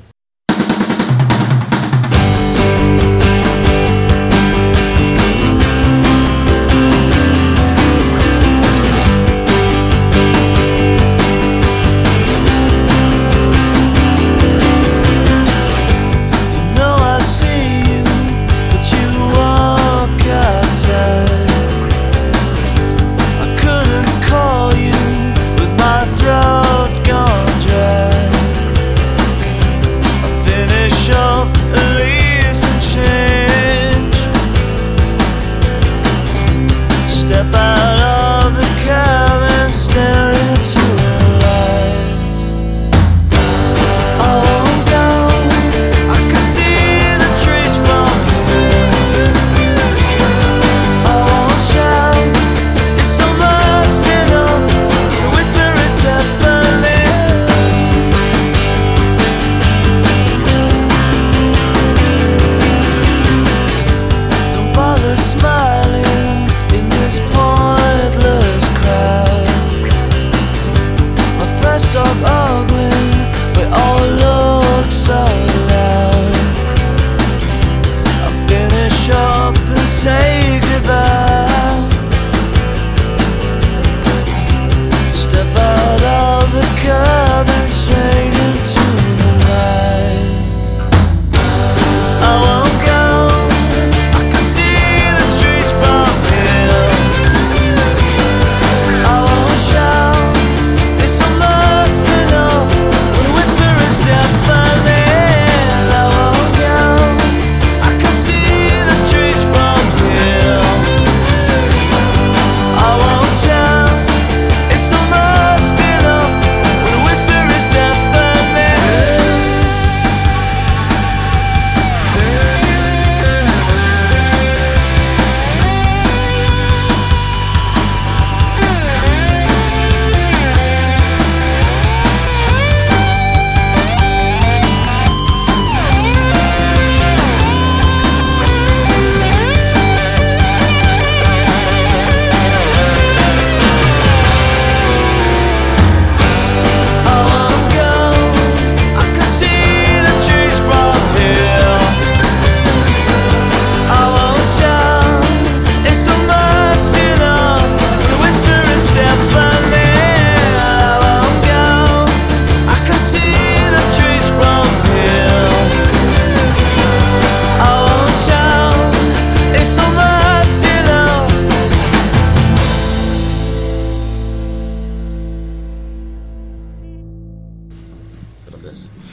Speaker 8: I couldn't call you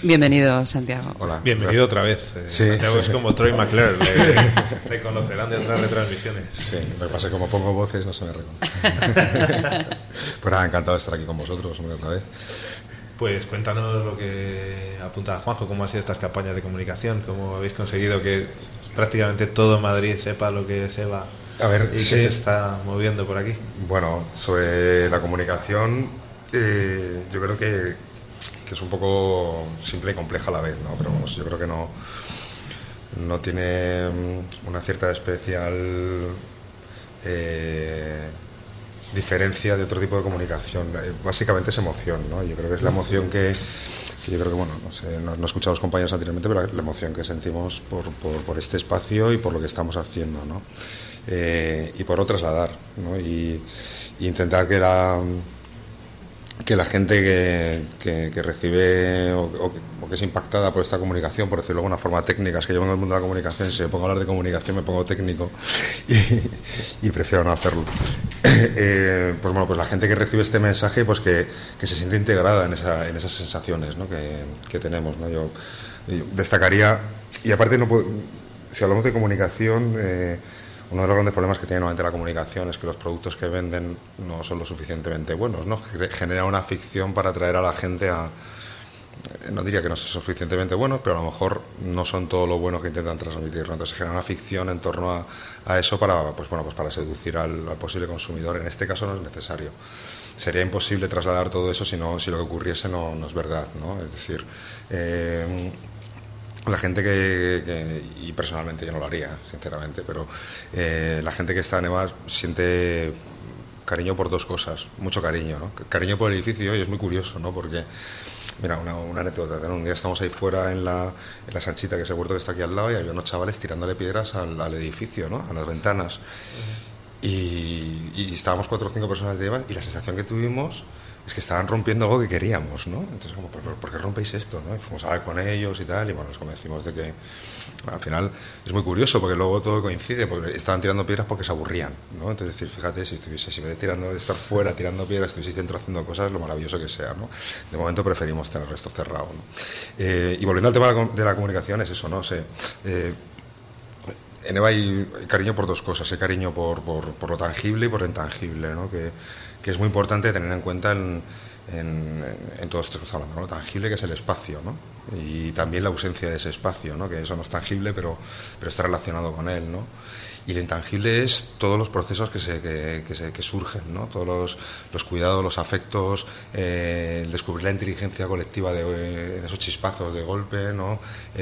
Speaker 2: Bienvenido, Santiago.
Speaker 8: Hola.
Speaker 1: Bienvenido otra vez.
Speaker 8: Sí,
Speaker 1: Santiago es como Troy McClure, le conocerán de otras retransmisiones.
Speaker 8: Sí, lo que pasa es que como pongo voces no se me reconoce. Pues nada, encantado de estar aquí con vosotros otra vez.
Speaker 1: Pues cuéntanos lo que apunta Juanjo, cómo han sido estas campañas de comunicación, cómo habéis conseguido que prácticamente todo Madrid sepa lo que es EVA
Speaker 8: A ver,
Speaker 1: y que se está moviendo por aquí.
Speaker 8: Bueno, sobre la comunicación, yo creo que es un poco simple y compleja a la vez, ¿no? Pero vamos, yo creo que no tiene una cierta especial diferencia de otro tipo de comunicación. Básicamente es emoción, ¿no? Yo creo que es la emoción que yo creo que, bueno, no sé, no he escuchado a los compañeros anteriormente, pero la emoción que sentimos por este espacio y por lo que estamos haciendo, ¿no? Y por otro trasladar, ¿no? Y intentar que la gente que recibe o que es impactada por esta comunicación, por decirlo de alguna forma técnica, es que yo vengo del mundo de la comunicación, si me pongo a hablar de comunicación me pongo técnico y prefiero no hacerlo. Pues bueno, pues la gente que recibe este mensaje, pues que se siente integrada en esas sensaciones, ¿no? que tenemos, ¿no? Yo destacaría, y aparte si hablamos de comunicación, uno de los grandes problemas que tiene normalmente la comunicación es que los productos que venden no son lo suficientemente buenos, ¿no? Genera una ficción para atraer a la gente no diría que no son suficientemente buenos, pero a lo mejor no son todo lo bueno que intentan transmitir, ¿no? Entonces genera una ficción en torno a eso para seducir al posible consumidor. En este caso no es necesario. Sería imposible trasladar todo eso si lo que ocurriese no es verdad, ¿no? Es decir, la gente y personalmente yo no lo haría, sinceramente, pero la gente que está en EVA siente cariño por dos cosas, mucho cariño, ¿no? Cariño por el edificio, y es muy curioso, ¿no? Porque, mira, una anécdota, ¿no? Un día estamos ahí fuera en la Sanchita, que es el huerto que está aquí al lado, y había unos chavales tirándole piedras al edificio, ¿no? A las ventanas. Y estábamos 4 o 5 personas de EVA, y la sensación que tuvimos es que estaban rompiendo algo que queríamos, ¿no? Entonces, como, ¿por qué rompéis esto, no? Y fuimos a hablar con ellos y tal, y bueno, nos convencimos de que al final es muy curioso, porque luego todo coincide, porque estaban tirando piedras porque se aburrían, ¿no? Entonces, decir, fíjate, si en vez de estar fuera tirando piedras, estuvieseis dentro haciendo cosas, lo maravilloso que sea, ¿no? De momento preferimos tener esto cerrado, ¿no? Y volviendo al tema de la comunicación, es eso, ¿no? En EVA hay cariño por dos cosas, hay cariño por lo tangible y por lo intangible, ¿no? Que es muy importante tener en cuenta en todo esto que estamos hablando, ¿no? Lo tangible, que es el espacio, ¿no? Y también la ausencia de ese espacio, ¿no? Que eso no es tangible, pero está relacionado con él, ¿no? Y lo intangible es todos los procesos que surgen, ¿no? Todos los cuidados, los afectos, el descubrir la inteligencia colectiva en esos chispazos de golpe, ¿no?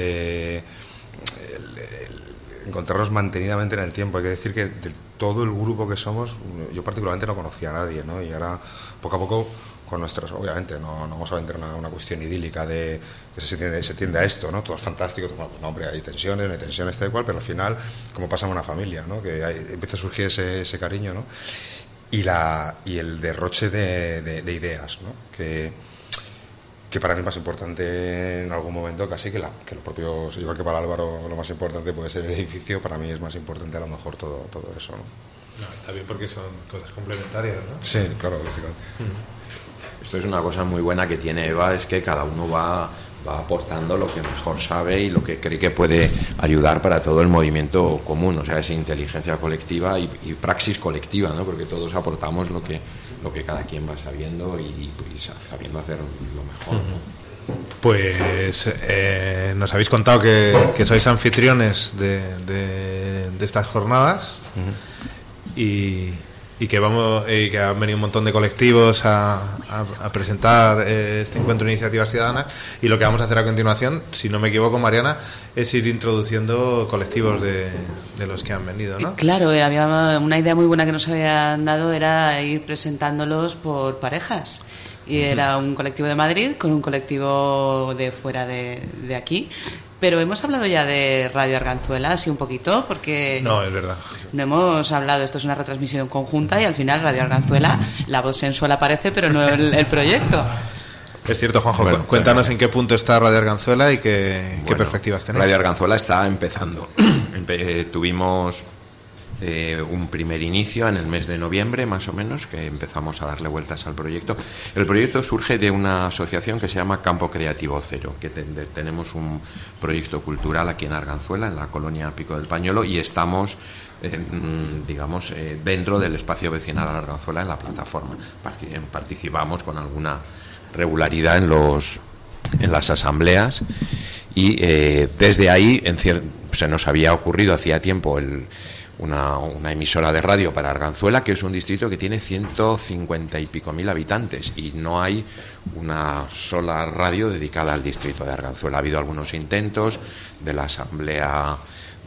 Speaker 8: Encontrarnos mantenidamente en el tiempo. Hay que decir que de todo el grupo que somos, yo particularmente no conocía a nadie, ¿no? Y ahora, poco a poco, con nuestras, obviamente, no vamos a vender una cuestión idílica de que se tiende a esto, ¿no? Todo es fantástico, bueno, pues no, hombre, hay tensiones, tal cual, pero al final, como pasa en una familia, ¿no? Que empieza a surgir ese cariño, ¿no? Y el derroche de ideas, ¿no? Que para mí es más importante en algún momento casi que los propios, igual que para Álvaro lo más importante puede ser el edificio, para mí es más importante a lo mejor todo eso, ¿no?
Speaker 1: No, está bien porque son cosas complementarias, ¿no?
Speaker 8: Sí, claro, lógicamente.
Speaker 3: Esto es una cosa muy buena que tiene EVA, es que cada uno va aportando lo que mejor sabe y lo que cree que puede ayudar para todo el movimiento común, o sea, esa inteligencia colectiva y praxis colectiva, ¿no? Porque todos aportamos lo que cada quien va sabiendo y sabiendo hacer lo mejor, ¿no?
Speaker 1: Pues nos habéis contado que sois anfitriones de estas jornadas y que han venido un montón de colectivos a presentar este encuentro de iniciativas ciudadanas, y lo que vamos a hacer a continuación, si no me equivoco, Mariana, es ir introduciendo colectivos de los que han venido, ¿no?
Speaker 2: Claro, había una idea muy buena que nos habían dado, era ir presentándolos por parejas. Y era un colectivo de Madrid con un colectivo de fuera de aquí. Pero hemos hablado ya de Radio Arganzuela, así un poquito, porque...
Speaker 1: No, es verdad.
Speaker 2: No hemos hablado, esto es una retransmisión conjunta y al final Radio Arganzuela, la voz sensual aparece, pero no el proyecto.
Speaker 1: Es cierto, Juanjo, bueno, cuéntanos en qué punto está Radio Arganzuela y qué perspectivas tenéis.
Speaker 3: Radio Arganzuela está empezando. Tuvimos un primer inicio en el mes de noviembre, más o menos, que empezamos a darle vueltas al proyecto. El proyecto surge de una asociación que se llama Campo Creativo Cero, que tenemos un proyecto cultural aquí en Arganzuela, en la colonia Pico del Pañuelo, y estamos dentro del espacio vecinal de Arganzuela, en la plataforma. Participamos con alguna regularidad en las asambleas, y desde ahí se nos había ocurrido hacía tiempo una emisora de radio para Arganzuela, que es un distrito que tiene 150 y pico mil habitantes, y no hay una sola radio dedicada al distrito de Arganzuela. Ha habido algunos intentos de la asamblea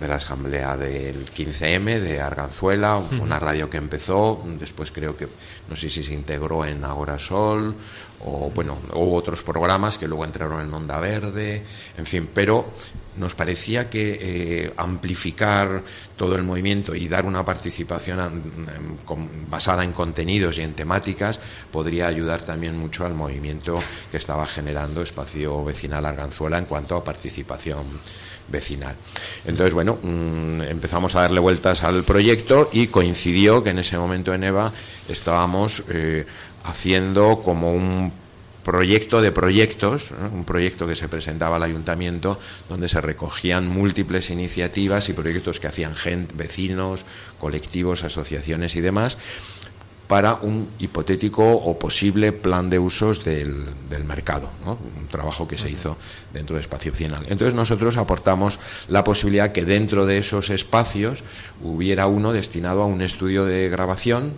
Speaker 3: del 15M de Arganzuela, una radio que empezó, después creo que, no sé si se integró en Agora Sol, o bueno, hubo otros programas que luego entraron en Onda Verde, en fin, pero nos parecía que amplificar todo el movimiento y dar una participación basada en contenidos y en temáticas podría ayudar también mucho al movimiento que estaba generando Espacio Vecinal Arganzuela en cuanto a participación vecinal. Entonces, bueno, empezamos a darle vueltas al proyecto, y coincidió que en ese momento en EVA estábamos haciendo como un proyecto de proyectos, ¿no? Un proyecto que se presentaba al ayuntamiento, donde se recogían múltiples iniciativas y proyectos que hacían vecinos, colectivos, asociaciones y demás, para un hipotético o posible plan de usos del mercado, ¿no? Un trabajo que se hizo dentro de Espacio Vecinal. Entonces nosotros aportamos la posibilidad que dentro de esos espacios hubiera uno destinado a un estudio de grabación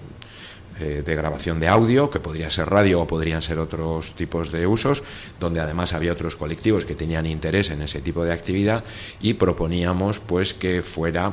Speaker 3: de audio, que podría ser radio o podrían ser otros tipos de usos, donde además había otros colectivos que tenían interés en ese tipo de actividad, y proponíamos pues que fuera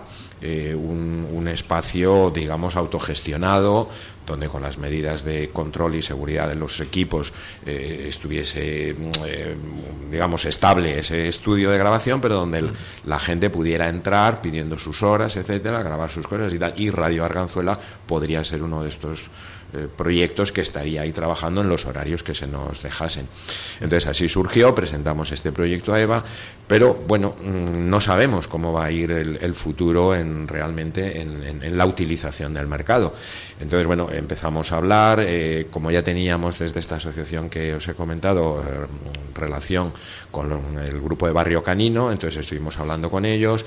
Speaker 3: un espacio, digamos, autogestionado, donde con las medidas de control y seguridad de los equipos estuviese, digamos, estable ese estudio de grabación, pero donde la gente pudiera entrar pidiendo sus horas, etcétera, grabar sus cosas y tal. Y Radio Arganzuela podría ser uno de estos proyectos que estaría ahí trabajando en los horarios que se nos dejasen. Entonces así surgió, presentamos este proyecto a EVA, pero bueno, no sabemos cómo va a ir el futuro realmente en la utilización del mercado. Entonces, bueno, empezamos a hablar, como ya teníamos desde esta asociación que os he comentado relación con el grupo de Barrio Canino, entonces estuvimos hablando con ellos,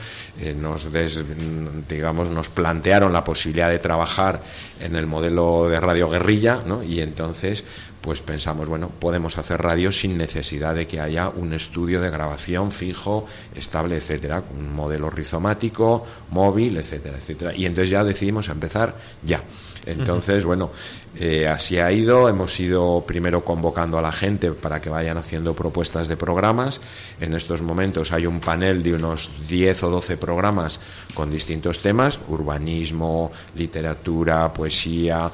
Speaker 3: nos plantearon la posibilidad de trabajar en el modelo de radio guerrilla, ¿no? Y entonces pues pensamos, bueno, podemos hacer radio sin necesidad de que haya un estudio de grabación fijo, estable, etcétera, un modelo rizomático, móvil, etcétera, etcétera. Y entonces ya decidimos empezar ya. Entonces, bueno, así ha ido. Hemos ido primero convocando a la gente para que vayan haciendo propuestas de programas. En estos momentos hay un panel de unos 10 o 12 programas con distintos temas: urbanismo, literatura, poesía,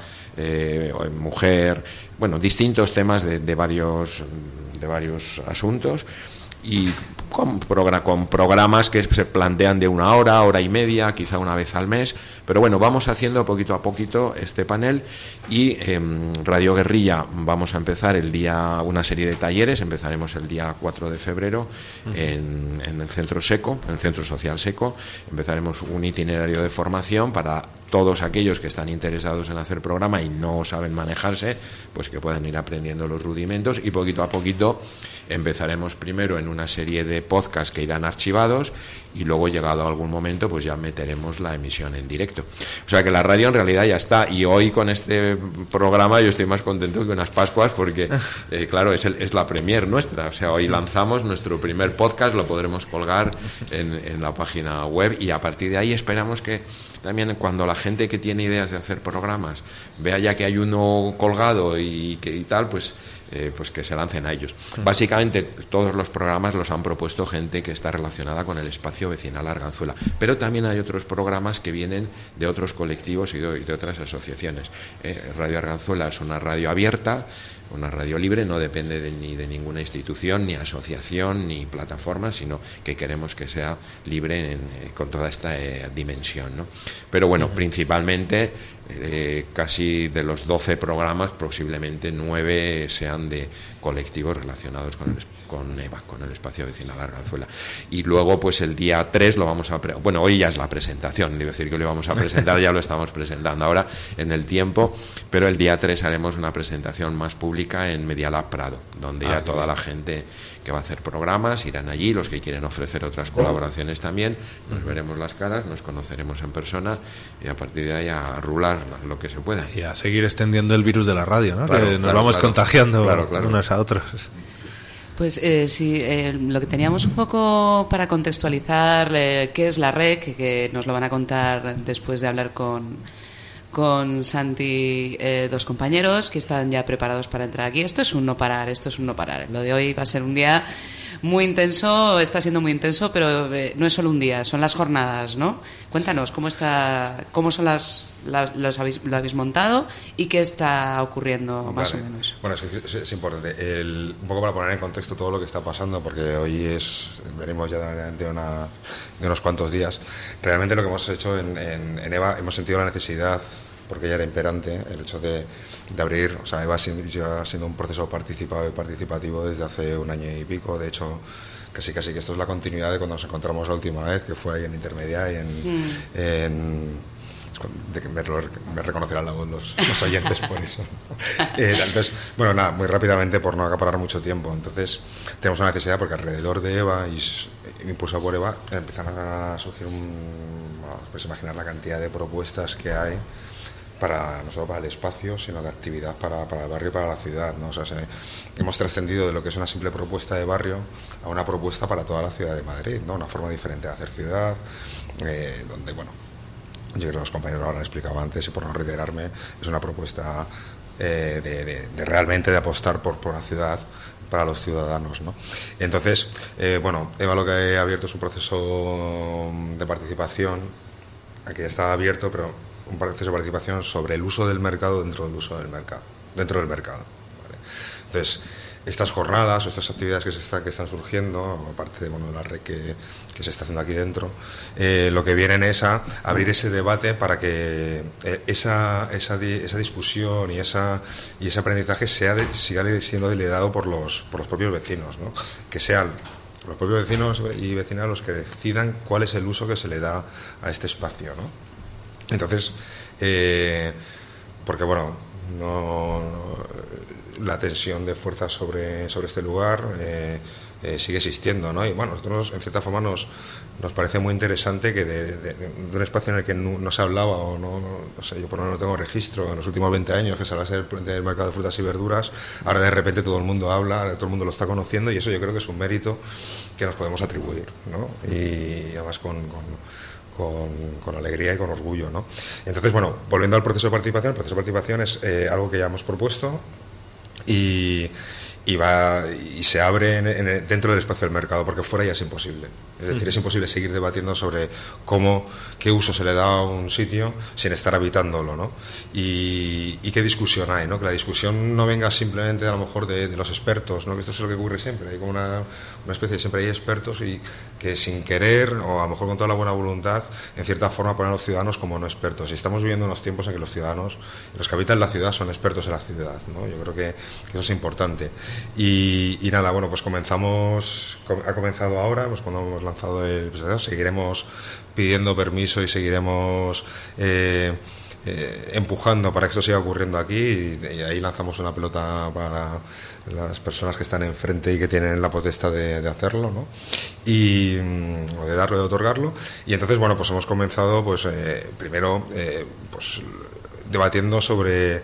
Speaker 3: mujer, bueno, distintos temas de varios asuntos, y con programas que se plantean de una hora y media, quizá una vez al mes. Pero bueno, vamos haciendo poquito a poquito este panel, y Radio Guerrilla vamos a empezar una serie de talleres. Empezaremos el día 4 de febrero en el Centro Seco, en el Centro Social Seco. Empezaremos un itinerario de formación para todos aquellos que están interesados en hacer programa y no saben manejarse, pues que puedan ir aprendiendo los rudimentos, y poquito a poquito empezaremos primero en una serie de podcasts que irán archivados, y luego, llegado a algún momento, pues ya meteremos la emisión en directo. O sea que la radio en realidad ya está, y hoy con este programa yo estoy más contento que unas Pascuas, porque claro, es la premier nuestra. O sea, hoy lanzamos nuestro primer podcast, lo podremos colgar en la página web, y a partir de ahí esperamos que también, cuando la gente que tiene ideas de hacer programas vea ya que hay uno colgado y tal, pues que se lancen a ellos. Básicamente todos los programas los han propuesto gente que está relacionada con el espacio vecinal Arganzuela, pero también hay otros programas que vienen de otros colectivos y de otras asociaciones. Radio Arganzuela es una radio abierta, una radio libre, no depende ni de ninguna institución, ni asociación, ni plataforma, sino que queremos que sea libre con toda esta dimensión, ¿no? Pero bueno, principalmente casi de los 12 programas, posiblemente 9 sean sean de colectivos relacionados con EVA, con el espacio vecinal Arganzuela. Y luego, pues el día 3 lo vamos a... Bueno, hoy ya es la presentación, digo decir que lo vamos a presentar, ya lo estamos presentando ahora en el tiempo, pero el día 3 haremos una presentación más pública en Medialab Prado, donde irá toda la gente que va a hacer programas, irán allí, los que quieren ofrecer otras colaboraciones también, nos veremos las caras, nos conoceremos en persona y a partir de ahí a rular lo que se pueda.
Speaker 1: Y a seguir extendiendo el virus de la radio, ¿no?
Speaker 3: Claro,
Speaker 1: que nos vamos contagiando
Speaker 3: claro.
Speaker 1: unos a otros.
Speaker 2: Pues sí, lo que teníamos un poco para contextualizar qué es la REC, que nos lo van a contar después de hablar con Santi, dos compañeros que están ya preparados para entrar aquí. Esto es un no parar. Lo de hoy va a ser un día muy intenso, está siendo muy intenso, pero no es solo un día, son las jornadas, ¿no? Cuéntanos cómo son lo habéis montado y qué está ocurriendo más o menos.
Speaker 8: Bueno, es importante un poco para poner en contexto todo lo que está pasando, porque hoy venimos ya de unos cuantos días. Realmente lo que hemos hecho en EVA, hemos sentido la necesidad, porque ya era imperante, el hecho de abrir. O sea, EVA ha sido un proceso participativo desde hace un año y pico. De hecho, casi que esto es la continuidad de cuando nos encontramos la última vez, que fue ahí en Intermedia y de que me reconocerán la voz los oyentes por eso. Entonces, bueno, nada, muy rápidamente, por no acaparar mucho tiempo. Entonces, tenemos una necesidad porque alrededor de EVA y impulsado por EVA empiezan a surgir pues imaginar la cantidad de propuestas que hay no solo para el espacio, sino de actividad para el barrio y para la ciudad, ¿no? O sea, hemos trascendido de lo que es una simple propuesta de barrio a una propuesta para toda la ciudad de Madrid, ¿no? Una forma diferente de hacer ciudad, donde, bueno, yo creo que los compañeros ahora han explicado antes, y por no reiterarme, es una propuesta de realmente de apostar por la ciudad para los ciudadanos, ¿no? Entonces, bueno, EVA lo que ha abierto es un proceso de participación, aquí ya estaba abierto, pero un proceso de participación sobre el uso del mercado dentro del mercado, ¿vale? Entonces, estas jornadas o estas actividades que están surgiendo, aparte de la red que se está haciendo aquí dentro, lo que vienen es a abrir ese debate para que esa discusión y ese aprendizaje siga siendo liderado por los propios vecinos, ¿no? Que sean los propios vecinos y vecinas los que decidan cuál es el uso que se le da a este espacio, ¿no? Entonces, porque bueno, la tensión de fuerza sobre este lugar sigue existiendo, ¿no? Y bueno, nosotros en cierta forma nos parece muy interesante que de un espacio en el que no se hablaba, o no sé, yo por lo menos no tengo registro en los últimos 20 años que se habla del mercado de frutas y verduras, ahora de repente todo el mundo habla, todo el mundo lo está conociendo, y eso yo creo que es un mérito que nos podemos atribuir, ¿no? Y además con alegría y con orgullo, ¿no? Entonces, bueno, volviendo al proceso de participación, el proceso de participación es algo que ya hemos propuesto y se abre dentro del espacio del mercado, porque fuera ya es imposible. Es decir, es imposible seguir debatiendo sobre qué uso se le da a un sitio sin estar habitándolo, ¿no? Y qué discusión hay, ¿no? Que la discusión no venga simplemente a lo mejor de los expertos, ¿no? Que esto es lo que ocurre siempre, hay como una especie de siempre hay expertos y que sin querer, o a lo mejor con toda la buena voluntad, en cierta forma ponen a los ciudadanos como no expertos. Y estamos viviendo unos tiempos en que los ciudadanos, los que habitan la ciudad, son expertos en la ciudad, ¿no? Yo creo que eso es importante. Y nada, bueno, pues ha comenzado ahora, pues cuando hemos lanzado el presentador, seguiremos pidiendo permiso y seguiremos empujando para que esto siga ocurriendo aquí, y ahí lanzamos una pelota para las personas que están enfrente y que tienen la potestad de hacerlo, ¿no? O de darlo, de otorgarlo. Y entonces, bueno, pues hemos comenzado pues primero pues debatiendo sobre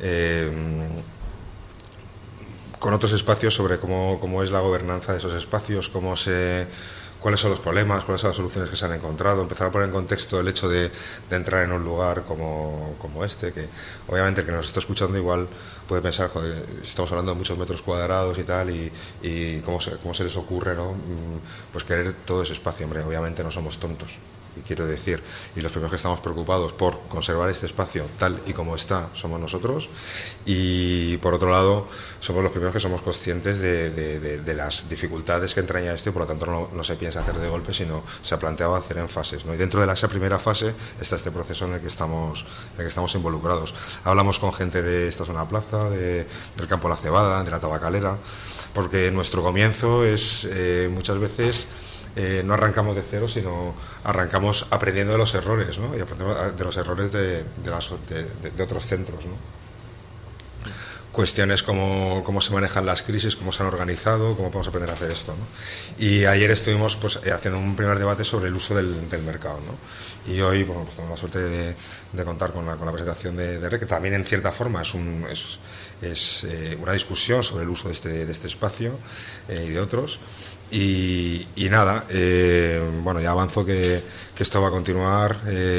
Speaker 8: con otros espacios sobre cómo es la gobernanza de esos espacios, cuáles son los problemas, cuáles son las soluciones que se han encontrado, empezar a poner en contexto el hecho de entrar en un lugar como este, que obviamente el que nos está escuchando igual puede pensar, joder, estamos hablando de muchos metros cuadrados y tal, y cómo se les ocurre, ¿no? Pues querer todo ese espacio. Hombre, obviamente no somos tontos, Y quiero decir, y los primeros que estamos preocupados por conservar este espacio tal y como está somos nosotros, y por otro lado somos los primeros que somos conscientes de las dificultades que entraña esto, y por lo tanto no se piensa hacer de golpe, sino se ha planteado hacer en fases, ¿no? Y dentro de esa primera fase está este proceso en el que estamos involucrados. Hablamos con gente de esta zona plaza, del campo La Cebada, de la Tabacalera, porque nuestro comienzo es muchas veces no arrancamos de cero, sino arrancamos aprendiendo de los errores, ¿no? Y aprendemos de los errores de otros centros, ¿no? Cuestiones como cómo se manejan las crisis, cómo se han organizado, cómo podemos aprender a hacer esto, ¿no? Y ayer estuvimos haciendo un primer debate sobre el uso del mercado, ¿no? Y hoy tenemos la suerte de contar con la presentación de REC, que también en cierta forma es una discusión sobre el uso de este espacio y de otros. Y nada, ya avanzo que esto va a continuar.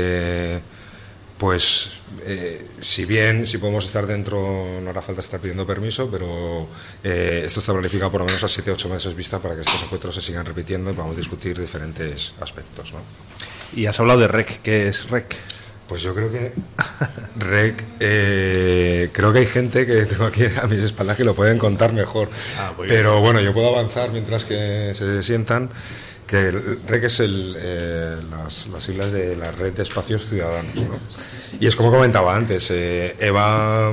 Speaker 8: Si podemos estar dentro, no hará falta estar pidiendo permiso, pero esto está planificado por lo menos a 7-8 meses vista para que estos encuentros se sigan repitiendo y podamos discutir diferentes aspectos, ¿no?
Speaker 1: Y has hablado de REC. ¿Qué es REC?
Speaker 8: Pues yo creo que REC, creo que hay gente que tengo aquí a mis espaldas que lo pueden contar mejor. Pero bueno, yo puedo avanzar mientras que se sientan. Que el REC es las siglas de la Red de Espacios Ciudadanos, ¿no? Y es como comentaba antes, EVA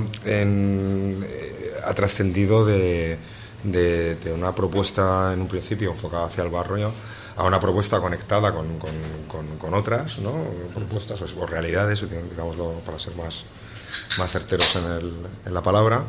Speaker 8: ha trascendido de una propuesta en un principio enfocada hacia el barrio a una propuesta conectada con otras, ¿no? Propuestas o realidades, digámoslo para ser más certeros en la palabra,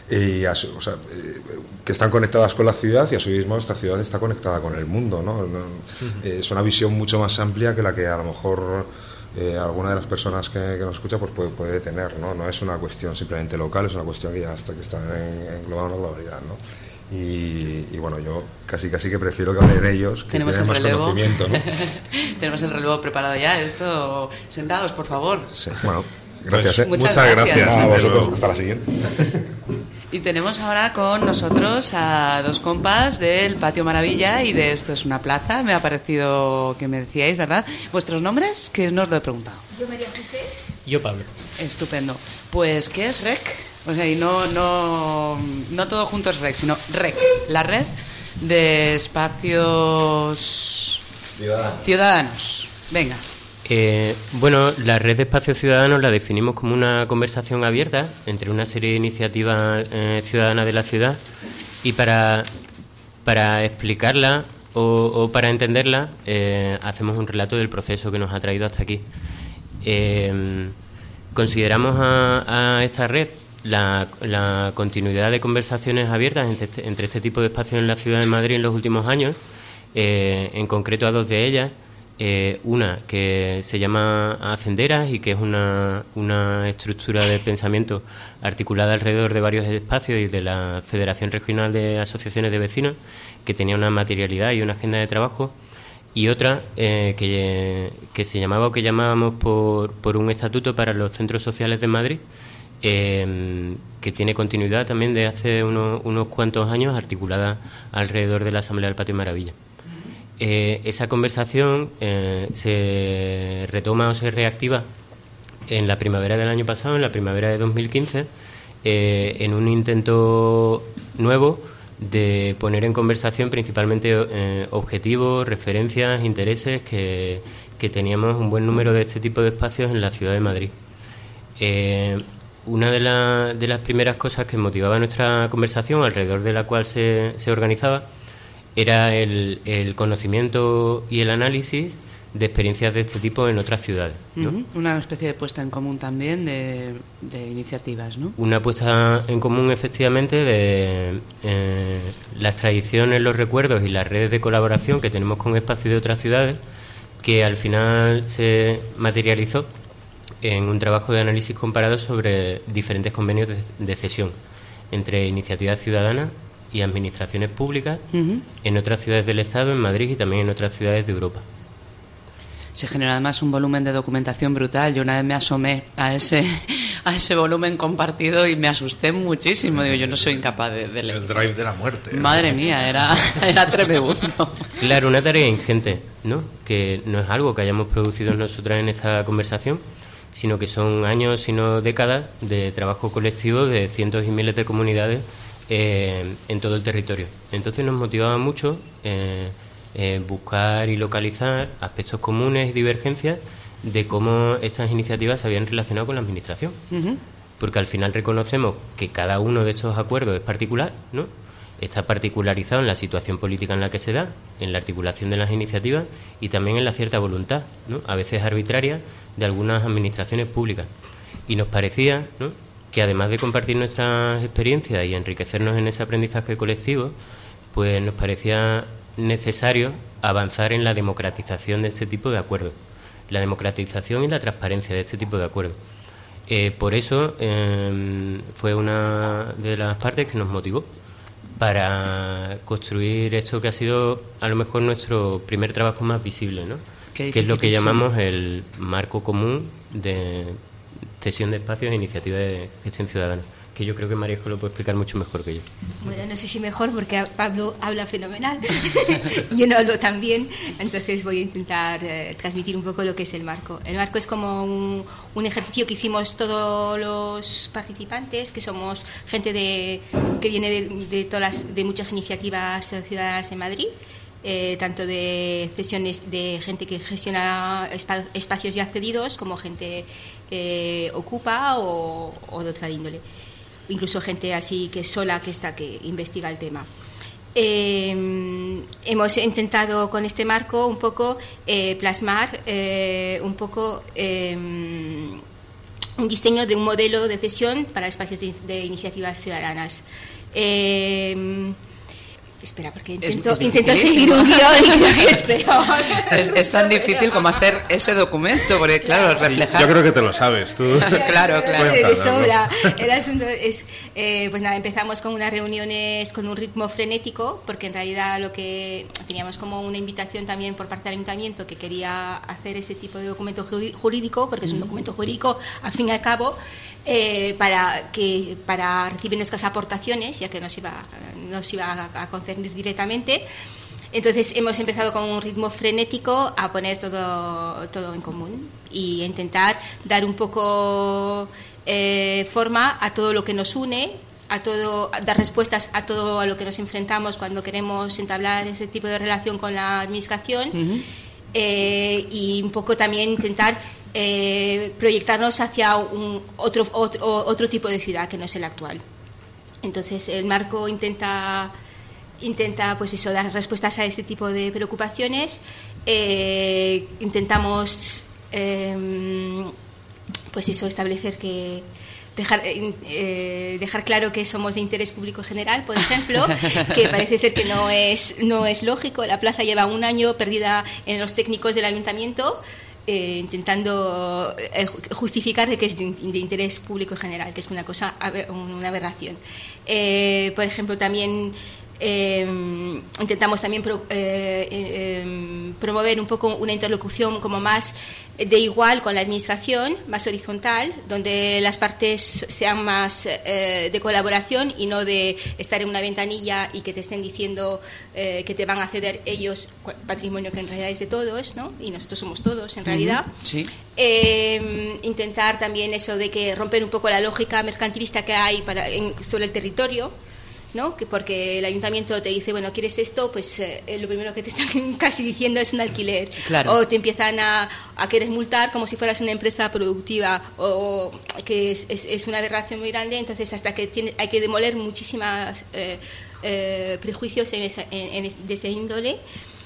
Speaker 8: que están conectadas con la ciudad, y a su vez esta ciudad está conectada con el mundo, ¿no? Es una visión mucho más amplia que la que a lo mejor alguna de las personas que nos escucha pues puede tener, ¿no? No es una cuestión simplemente local, es una cuestión que ya está englobada en una globalidad, ¿no? Y bueno, yo casi que prefiero que hablen ellos, que
Speaker 2: tenemos
Speaker 8: tienen más conocimiento, ¿no?
Speaker 2: Tenemos el relevo preparado ya. Esto, sentados, por favor.
Speaker 8: Sí, bueno, gracias.
Speaker 2: Muchas gracias.
Speaker 8: A vosotros, hasta la siguiente.
Speaker 2: Y tenemos ahora con nosotros a dos compas del Patio Maravilla y de Esto es una plaza. Me ha parecido que me decíais, ¿verdad? ¿Vuestros nombres? Que no os lo he preguntado.
Speaker 9: Yo, María José.
Speaker 5: Yo, Pablo.
Speaker 2: Estupendo. Pues, ¿qué es REC? O sea, y no todo junto es REC, sino REC, la red de espacios ciudadanos. Venga.
Speaker 5: La red de espacios ciudadanos la definimos como una conversación abierta entre una serie de iniciativas ciudadanas de la ciudad, y para explicarla o para entenderla hacemos un relato del proceso que nos ha traído hasta aquí. Consideramos a esta red la continuidad de conversaciones abiertas entre este tipo de espacios en la ciudad de Madrid en los últimos años, en concreto a dos de ellas. Una que se llama Hacenderas y que es una estructura de pensamiento articulada alrededor de varios espacios y de la Federación Regional de Asociaciones de Vecinos, que tenía una materialidad y una agenda de trabajo, y otra que se llamaba, o que llamábamos por un estatuto para los centros sociales de Madrid, que tiene continuidad también de hace unos cuantos años, articulada alrededor de la Asamblea del Patio Maravilla. Esa conversación se retoma o se reactiva en la primavera del año pasado, en la primavera de 2015, en un intento nuevo de poner en conversación principalmente objetivos, referencias, intereses que teníamos un buen número de este tipo de espacios en la ciudad de Madrid. Una de las primeras cosas que motivaba nuestra conversación, alrededor de la cual se organizaba, era el conocimiento y el análisis de experiencias de este tipo en otras ciudades, ¿no?
Speaker 2: Una especie de puesta en común también de iniciativas, ¿no?
Speaker 5: Una puesta en común, efectivamente, de las tradiciones, los recuerdos y las redes de colaboración que tenemos con espacios de otras ciudades, que al final se materializó en un trabajo de análisis comparado sobre diferentes convenios de cesión entre iniciativas ciudadanas y administraciones públicas en otras ciudades del Estado, en Madrid y también en otras ciudades de Europa. Se
Speaker 2: genera además un volumen de documentación brutal. Yo una vez me asomé a ese a ese volumen compartido y me asusté muchísimo. Digo, yo no soy incapaz de leer.
Speaker 1: El drive de la muerte.
Speaker 2: Madre mía, era tremendo.
Speaker 5: Claro, una tarea ingente, ¿no? Que no es algo que hayamos producido nosotras en esta conversación, sino que son años, sino décadas de trabajo colectivo de cientos y miles de comunidades en todo el territorio. Entonces nos motivaba mucho buscar y localizar aspectos comunes y divergencias de cómo estas iniciativas se habían relacionado con la administración. Uh-huh. Porque al final reconocemos que cada uno de estos acuerdos es particular, ¿no? Está particularizado en la situación política en la que se da, en la articulación de las iniciativas y también en la cierta voluntad, ¿no? A veces arbitraria, de algunas administraciones públicas. Y nos parecía, ¿no?, que además de compartir nuestras experiencias y enriquecernos en ese aprendizaje colectivo, pues nos parecía necesario avanzar en la democratización de este tipo de acuerdos, la democratización y la transparencia de este tipo de acuerdos. Por eso fue una de las partes que nos motivó para construir esto que ha sido a lo mejor nuestro primer trabajo más visible, ¿no? Que es lo que llamamos el marco común de cesión de espacios e iniciativa de gestión ciudadana, que yo creo que Marisco lo puede explicar mucho mejor que yo.
Speaker 9: Bueno, no sé si mejor, porque Pablo habla fenomenal y yo no hablo tan bien, entonces voy a intentar transmitir un poco lo que es el marco. El marco es como un ejercicio que hicimos todos los participantes, que somos gente que viene de muchas iniciativas ciudadanas en Madrid, tanto de cesiones de gente que gestiona espacios ya cedidos, como gente que ocupa o de otra índole. Incluso gente así que sola que investiga el tema. Hemos intentado con este marco un poco plasmar un poco un diseño de un modelo de cesión para espacios de iniciativas ciudadanas. Espera, porque intento seguir un guión y creo que es peor.
Speaker 2: Es tan difícil como hacer ese documento, porque claro, reflejar...
Speaker 1: Yo creo que te lo sabes, tú.
Speaker 2: Claro.
Speaker 9: De sobra. El asunto es, pues nada, empezamos con unas reuniones con un ritmo frenético, porque en realidad lo que teníamos como una invitación también por parte del ayuntamiento que quería hacer ese tipo de documento jurídico, porque es un documento jurídico al fin y al cabo, para recibir nuestras aportaciones, ya que nos iba a concernir directamente. Entonces hemos empezado con un ritmo frenético a poner todo en común y intentar dar un poco forma a todo lo que nos une, dar respuestas a todo a lo que nos enfrentamos cuando queremos entablar ese tipo de relación con la administración. Uh-huh. Y un poco también intentar proyectarnos hacia otro tipo de ciudad que no es el actual. Entonces el marco intenta pues eso, dar respuestas a este tipo de preocupaciones. Intentamos pues eso, establecer que dejar claro que somos de interés público general, por ejemplo, que parece ser que no es lógico. La plaza lleva un año perdida en los técnicos del ayuntamiento, intentando justificar de que es de interés público general, que es una aberración. Por ejemplo, también intentamos también promover un poco una interlocución como más de igual con la administración, más horizontal, donde las partes sean más de colaboración y no de estar en una ventanilla y que te estén diciendo que te van a ceder ellos patrimonio que en realidad es de todos, ¿no? Y nosotros somos todos en realidad.
Speaker 2: Sí.
Speaker 9: Intentar también eso de que romper un poco la lógica mercantilista que hay sobre el territorio, ¿no? Que porque el ayuntamiento te dice, bueno, ¿quieres esto? Pues lo primero que te están casi diciendo es un alquiler.
Speaker 2: Claro.
Speaker 9: O te empiezan a querer multar como si fueras una empresa productiva, o que es una aberración muy grande. Entonces, hasta que hay que demoler muchísimas prejuicios de ese índole.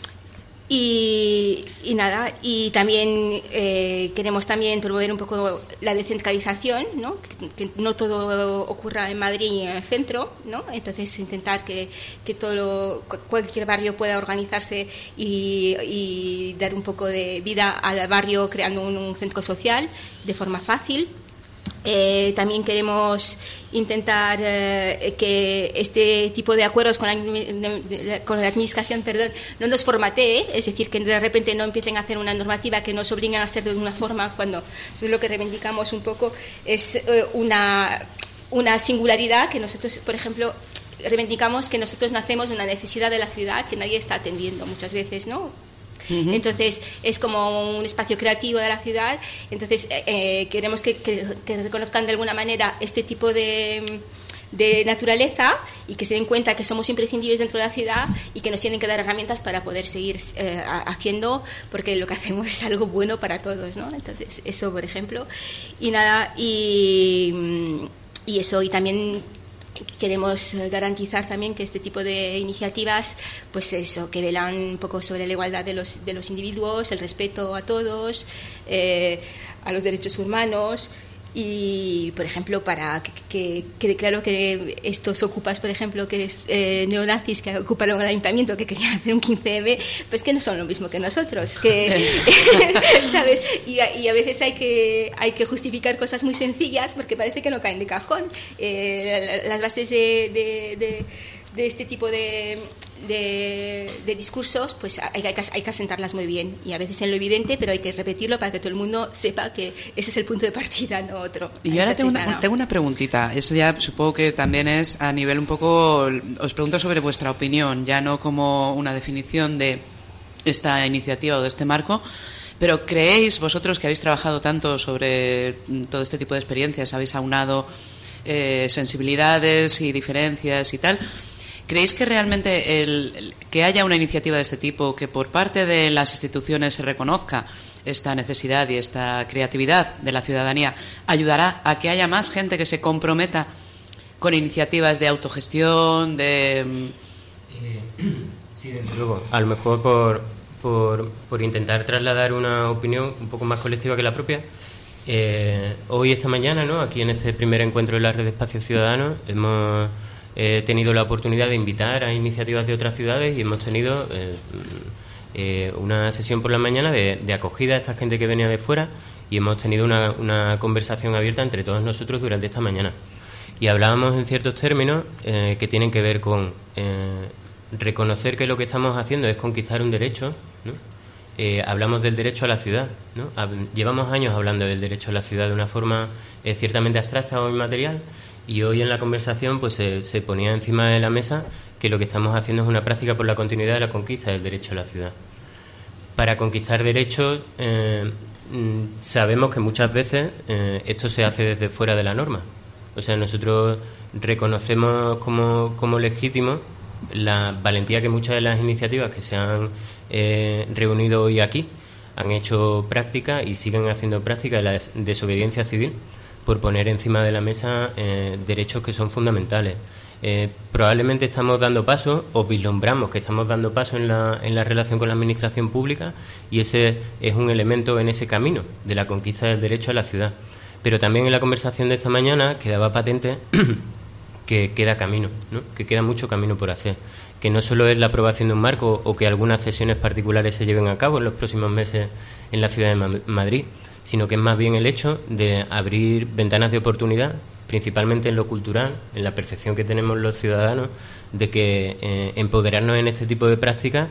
Speaker 9: Y nada, y también queremos también promover un poco la descentralización, ¿no? Que no todo ocurra en Madrid y en el centro, ¿no? Entonces intentar que cualquier barrio pueda organizarse y dar un poco de vida al barrio creando un centro social de forma fácil. También queremos intentar que este tipo de acuerdos con la administración, no nos formatee, es decir, que de repente no empiecen a hacer una normativa que nos obliguen a hacer de una forma, cuando eso es lo que reivindicamos un poco, es una singularidad que nosotros, por ejemplo, reivindicamos que nosotros nacemos de una necesidad de la ciudad que nadie está atendiendo muchas veces, ¿no? Entonces es como un espacio creativo de la ciudad. Entonces queremos que reconozcan de alguna manera este tipo de naturaleza y que se den cuenta que somos imprescindibles dentro de la ciudad y que nos tienen que dar herramientas para poder seguir haciendo, porque lo que hacemos es algo bueno para todos, ¿no? Entonces eso, por ejemplo, y nada, y eso, y también queremos garantizar también que este tipo de iniciativas, pues eso, que velan un poco sobre la igualdad de los individuos, el respeto a todos, a los derechos humanos. Y, por ejemplo, para que quede claro que estos ocupas, por ejemplo, que es neonazis que ocuparon el ayuntamiento, que querían hacer un 15M, pues que no son lo mismo que nosotros, que ¿sabes? Y a veces hay que justificar cosas muy sencillas porque parece que no caen de cajón. Las bases de este tipo de discursos, pues hay que asentarlas muy bien, y a veces en lo evidente, pero hay que repetirlo para que todo el mundo sepa que ese es el punto de partida, no otro.
Speaker 2: Y yo ahora tengo una preguntita, eso ya supongo que también es a nivel un poco, os pregunto sobre vuestra opinión, ya no como una definición de esta iniciativa o de este marco, pero ¿creéis vosotros, que habéis trabajado tanto sobre todo este tipo de experiencias, habéis aunado sensibilidades y diferencias y tal, ¿creéis que realmente que haya una iniciativa de este tipo, que por parte de las instituciones se reconozca esta necesidad y esta creatividad de la ciudadanía, ayudará a que haya más gente que se comprometa con iniciativas de autogestión,
Speaker 10: Sí, desde luego. A lo mejor por intentar trasladar una opinión un poco más colectiva que la propia, hoy, esta mañana, ¿no?, aquí en este primer encuentro de la Red de Espacios Ciudadanos, hemos tenido la oportunidad de invitar a iniciativas de otras ciudades y hemos tenido una sesión por la mañana de acogida a esta gente que venía de fuera, y hemos tenido una conversación abierta entre todos nosotros durante esta mañana. Y hablábamos en ciertos términos que tienen que ver con reconocer que lo que estamos haciendo es conquistar un derecho, ¿no? Hablamos del derecho a la ciudad, ¿no? Llevamos años hablando del derecho a la ciudad de una forma ciertamente abstracta o inmaterial, y hoy en la conversación pues se ponía encima de la mesa que lo que estamos haciendo es una práctica por la continuidad de la conquista del derecho a la ciudad. Para conquistar derechos sabemos que muchas veces esto se hace desde fuera de la norma. O sea, nosotros reconocemos como legítimo la valentía que muchas de las iniciativas que se han reunido hoy aquí han hecho práctica y siguen haciendo práctica de la desobediencia civil, por poner encima de la mesa derechos que son fundamentales. Probablemente estamos dando paso, o vislumbramos que estamos dando paso en la relación con la administración pública, y ese es un elemento en ese camino de la conquista del derecho a la ciudad. Pero también en la conversación de esta mañana quedaba patente que queda camino, ¿no?, que queda mucho camino por hacer, que no solo es la aprobación de un marco o que algunas sesiones particulares se lleven a cabo en los próximos meses en la ciudad de Madrid, sino que es más bien el hecho de abrir ventanas de oportunidad, principalmente en lo cultural, en la percepción que tenemos los ciudadanos de que empoderarnos en este tipo de prácticas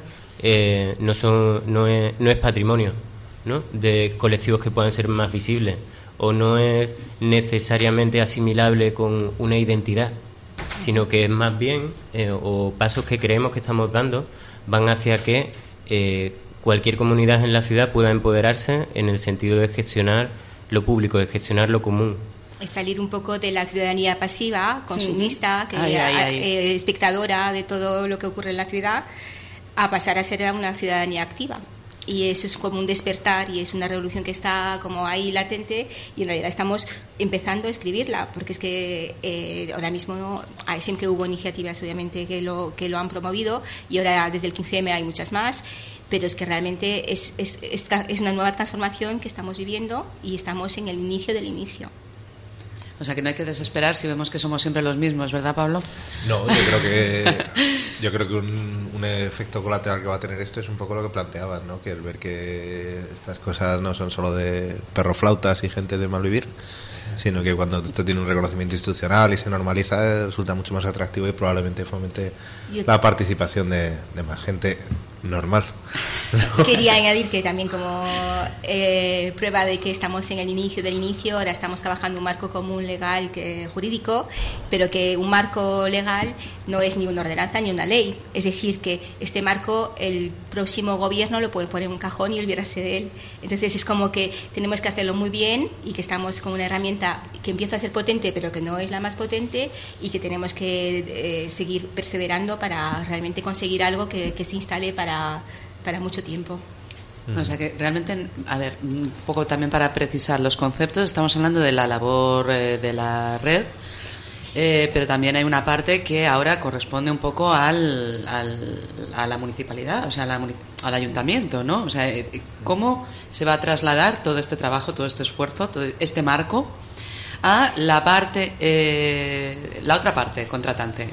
Speaker 10: no es patrimonio, ¿no?, de colectivos que puedan ser más visibles, o no es necesariamente asimilable con una identidad, sino que es más bien, o pasos que creemos que estamos dando, van hacia que cualquier comunidad en la ciudad pueda empoderarse en el sentido de gestionar lo público, de gestionar lo común.
Speaker 9: Es salir un poco de la ciudadanía pasiva, consumista, espectadora de todo lo que ocurre en la ciudad, a pasar a ser una ciudadanía activa. Y eso es como un despertar, y es una revolución que está como ahí latente, y en realidad estamos empezando a escribirla, porque es que ahora mismo siempre hubo iniciativas, obviamente, que lo han promovido, y ahora desde el 15M hay muchas más, pero es que realmente es una nueva transformación que estamos viviendo, y estamos en el inicio del inicio.
Speaker 2: O sea, que no hay que desesperar si vemos que somos siempre los mismos, ¿verdad, Pablo?
Speaker 1: No, yo creo que un efecto colateral que va a tener esto es un poco lo que planteabas, ¿no? Que el ver que estas cosas no son solo de perroflautas y gente de mal vivir, sino que cuando esto tiene un reconocimiento institucional y se normaliza, resulta mucho más atractivo y probablemente fomente la participación de más gente normal.
Speaker 9: Quería añadir que también como prueba de que estamos en el inicio del inicio, ahora estamos trabajando un marco común legal jurídico, pero que un marco legal no es ni una ordenanza ni una ley. Es decir, que este marco el próximo gobierno lo puede poner en un cajón y olvidarse de él. Entonces es como que tenemos que hacerlo muy bien y que estamos con una herramienta que empieza a ser potente pero que no es la más potente y que tenemos que seguir perseverando para realmente conseguir algo que se instale para mucho tiempo.
Speaker 2: O sea que realmente, a ver, un poco también para precisar los conceptos, estamos hablando de la labor de la red, pero también hay una parte que ahora corresponde un poco a la municipalidad, o sea, al ayuntamiento, ¿no? O sea, ¿cómo se va a trasladar todo este trabajo, todo este esfuerzo, todo este marco a la otra parte contratante?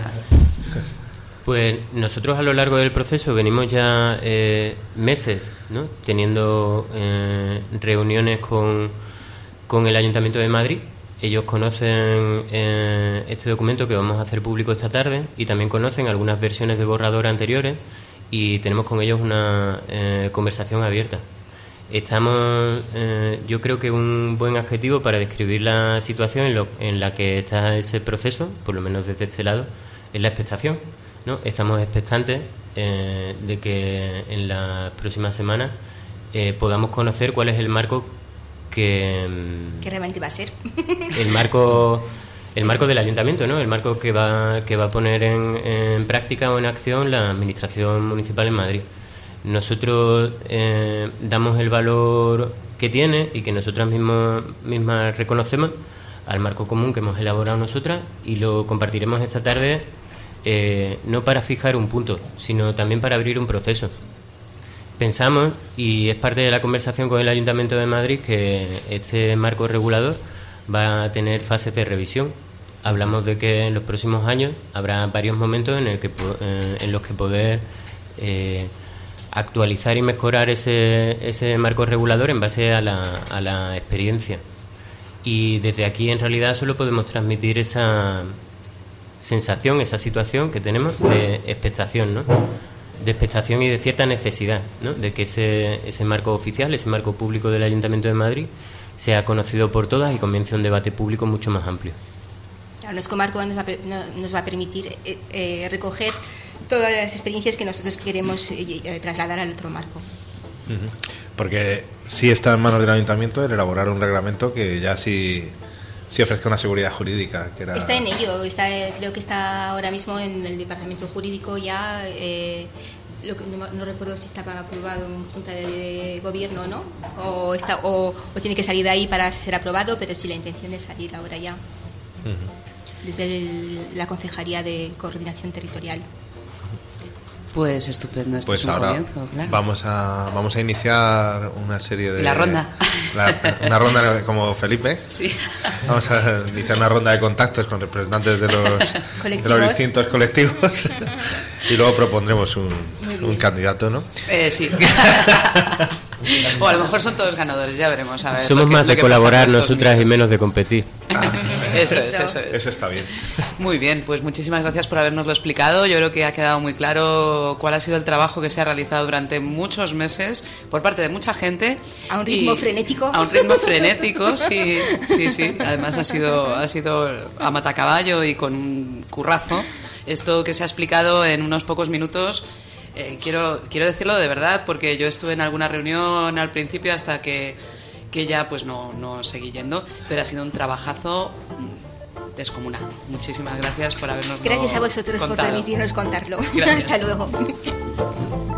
Speaker 10: Pues nosotros a lo largo del proceso venimos ya meses, ¿no?, teniendo reuniones con el Ayuntamiento de Madrid. Ellos conocen este documento que vamos a hacer público esta tarde y también conocen algunas versiones de borrador anteriores y tenemos con ellos una conversación abierta. Estamos, yo creo que un buen adjetivo para describir la situación en la que está ese proceso, por lo menos desde este lado, es la expectación, ¿no? Estamos expectantes de que en las próximas semanas podamos conocer cuál es el marco que
Speaker 9: realmente va a ser
Speaker 10: el marco del ayuntamiento, ¿no? El marco que va a poner en práctica o en acción la administración municipal en Madrid. Nosotros damos el valor que tiene y que nosotras mismas reconocemos al marco común que hemos elaborado nosotras y lo compartiremos esta tarde, no para fijar un punto, sino también para abrir un proceso. Pensamos, y es parte de la conversación con el Ayuntamiento de Madrid, que este marco regulador va a tener fases de revisión. Hablamos de que en los próximos años habrá varios momentos en los que poder actualizar y mejorar ese marco regulador en base a la experiencia. Y desde aquí, en realidad, solo podemos transmitir esa sensación, esa situación que tenemos de expectación, ¿no? De expectación y de cierta necesidad, ¿no?, de que ese marco oficial, ese marco público del Ayuntamiento de Madrid sea conocido por todas y comience un debate público mucho más amplio.
Speaker 9: Claro, nuestro marco nos va a permitir recoger todas las experiencias que nosotros queremos trasladar al otro marco.
Speaker 1: Porque sí está en manos del Ayuntamiento el elaborar un reglamento que ya sí ofrezca una seguridad jurídica.
Speaker 9: Está en ello, creo que está ahora mismo en el departamento jurídico ya. No recuerdo si estaba aprobado en Junta de Gobierno, ¿no? O tiene que salir de ahí para ser aprobado, pero sí, la intención es salir ahora ya. Desde la Concejalía de Coordinación Territorial.
Speaker 2: Pues estupendo, esto
Speaker 1: pues
Speaker 2: es un
Speaker 1: ahora
Speaker 2: comienzo, claro.
Speaker 1: Vamos a iniciar una serie de...
Speaker 2: La ronda.
Speaker 1: Una ronda como Felipe.
Speaker 2: Sí.
Speaker 1: Vamos a iniciar una ronda de contactos con representantes de los distintos colectivos y luego propondremos un candidato, ¿no?
Speaker 2: Sí. O a lo mejor son todos ganadores, ya veremos. A ver,
Speaker 10: somos más de colaborar nosotras y menos de competir.
Speaker 2: Eso es.
Speaker 1: Eso está bien.
Speaker 2: Muy bien, pues muchísimas gracias por habernoslo explicado. Yo creo que ha quedado muy claro cuál ha sido el trabajo que se ha realizado durante muchos meses por parte de mucha gente.
Speaker 9: A un ritmo frenético.
Speaker 2: A un ritmo frenético, sí. Además ha sido a matacaballo y con un currazo. Esto que se ha explicado en unos pocos minutos, quiero decirlo de verdad, porque yo estuve en alguna reunión al principio hasta que ya pues no seguí yendo, pero ha sido un trabajazo descomunal. Muchísimas gracias por habernos
Speaker 9: Gracias a vosotros
Speaker 2: contado.
Speaker 9: por permitirnos contarlo.
Speaker 2: Gracias.
Speaker 9: Hasta luego.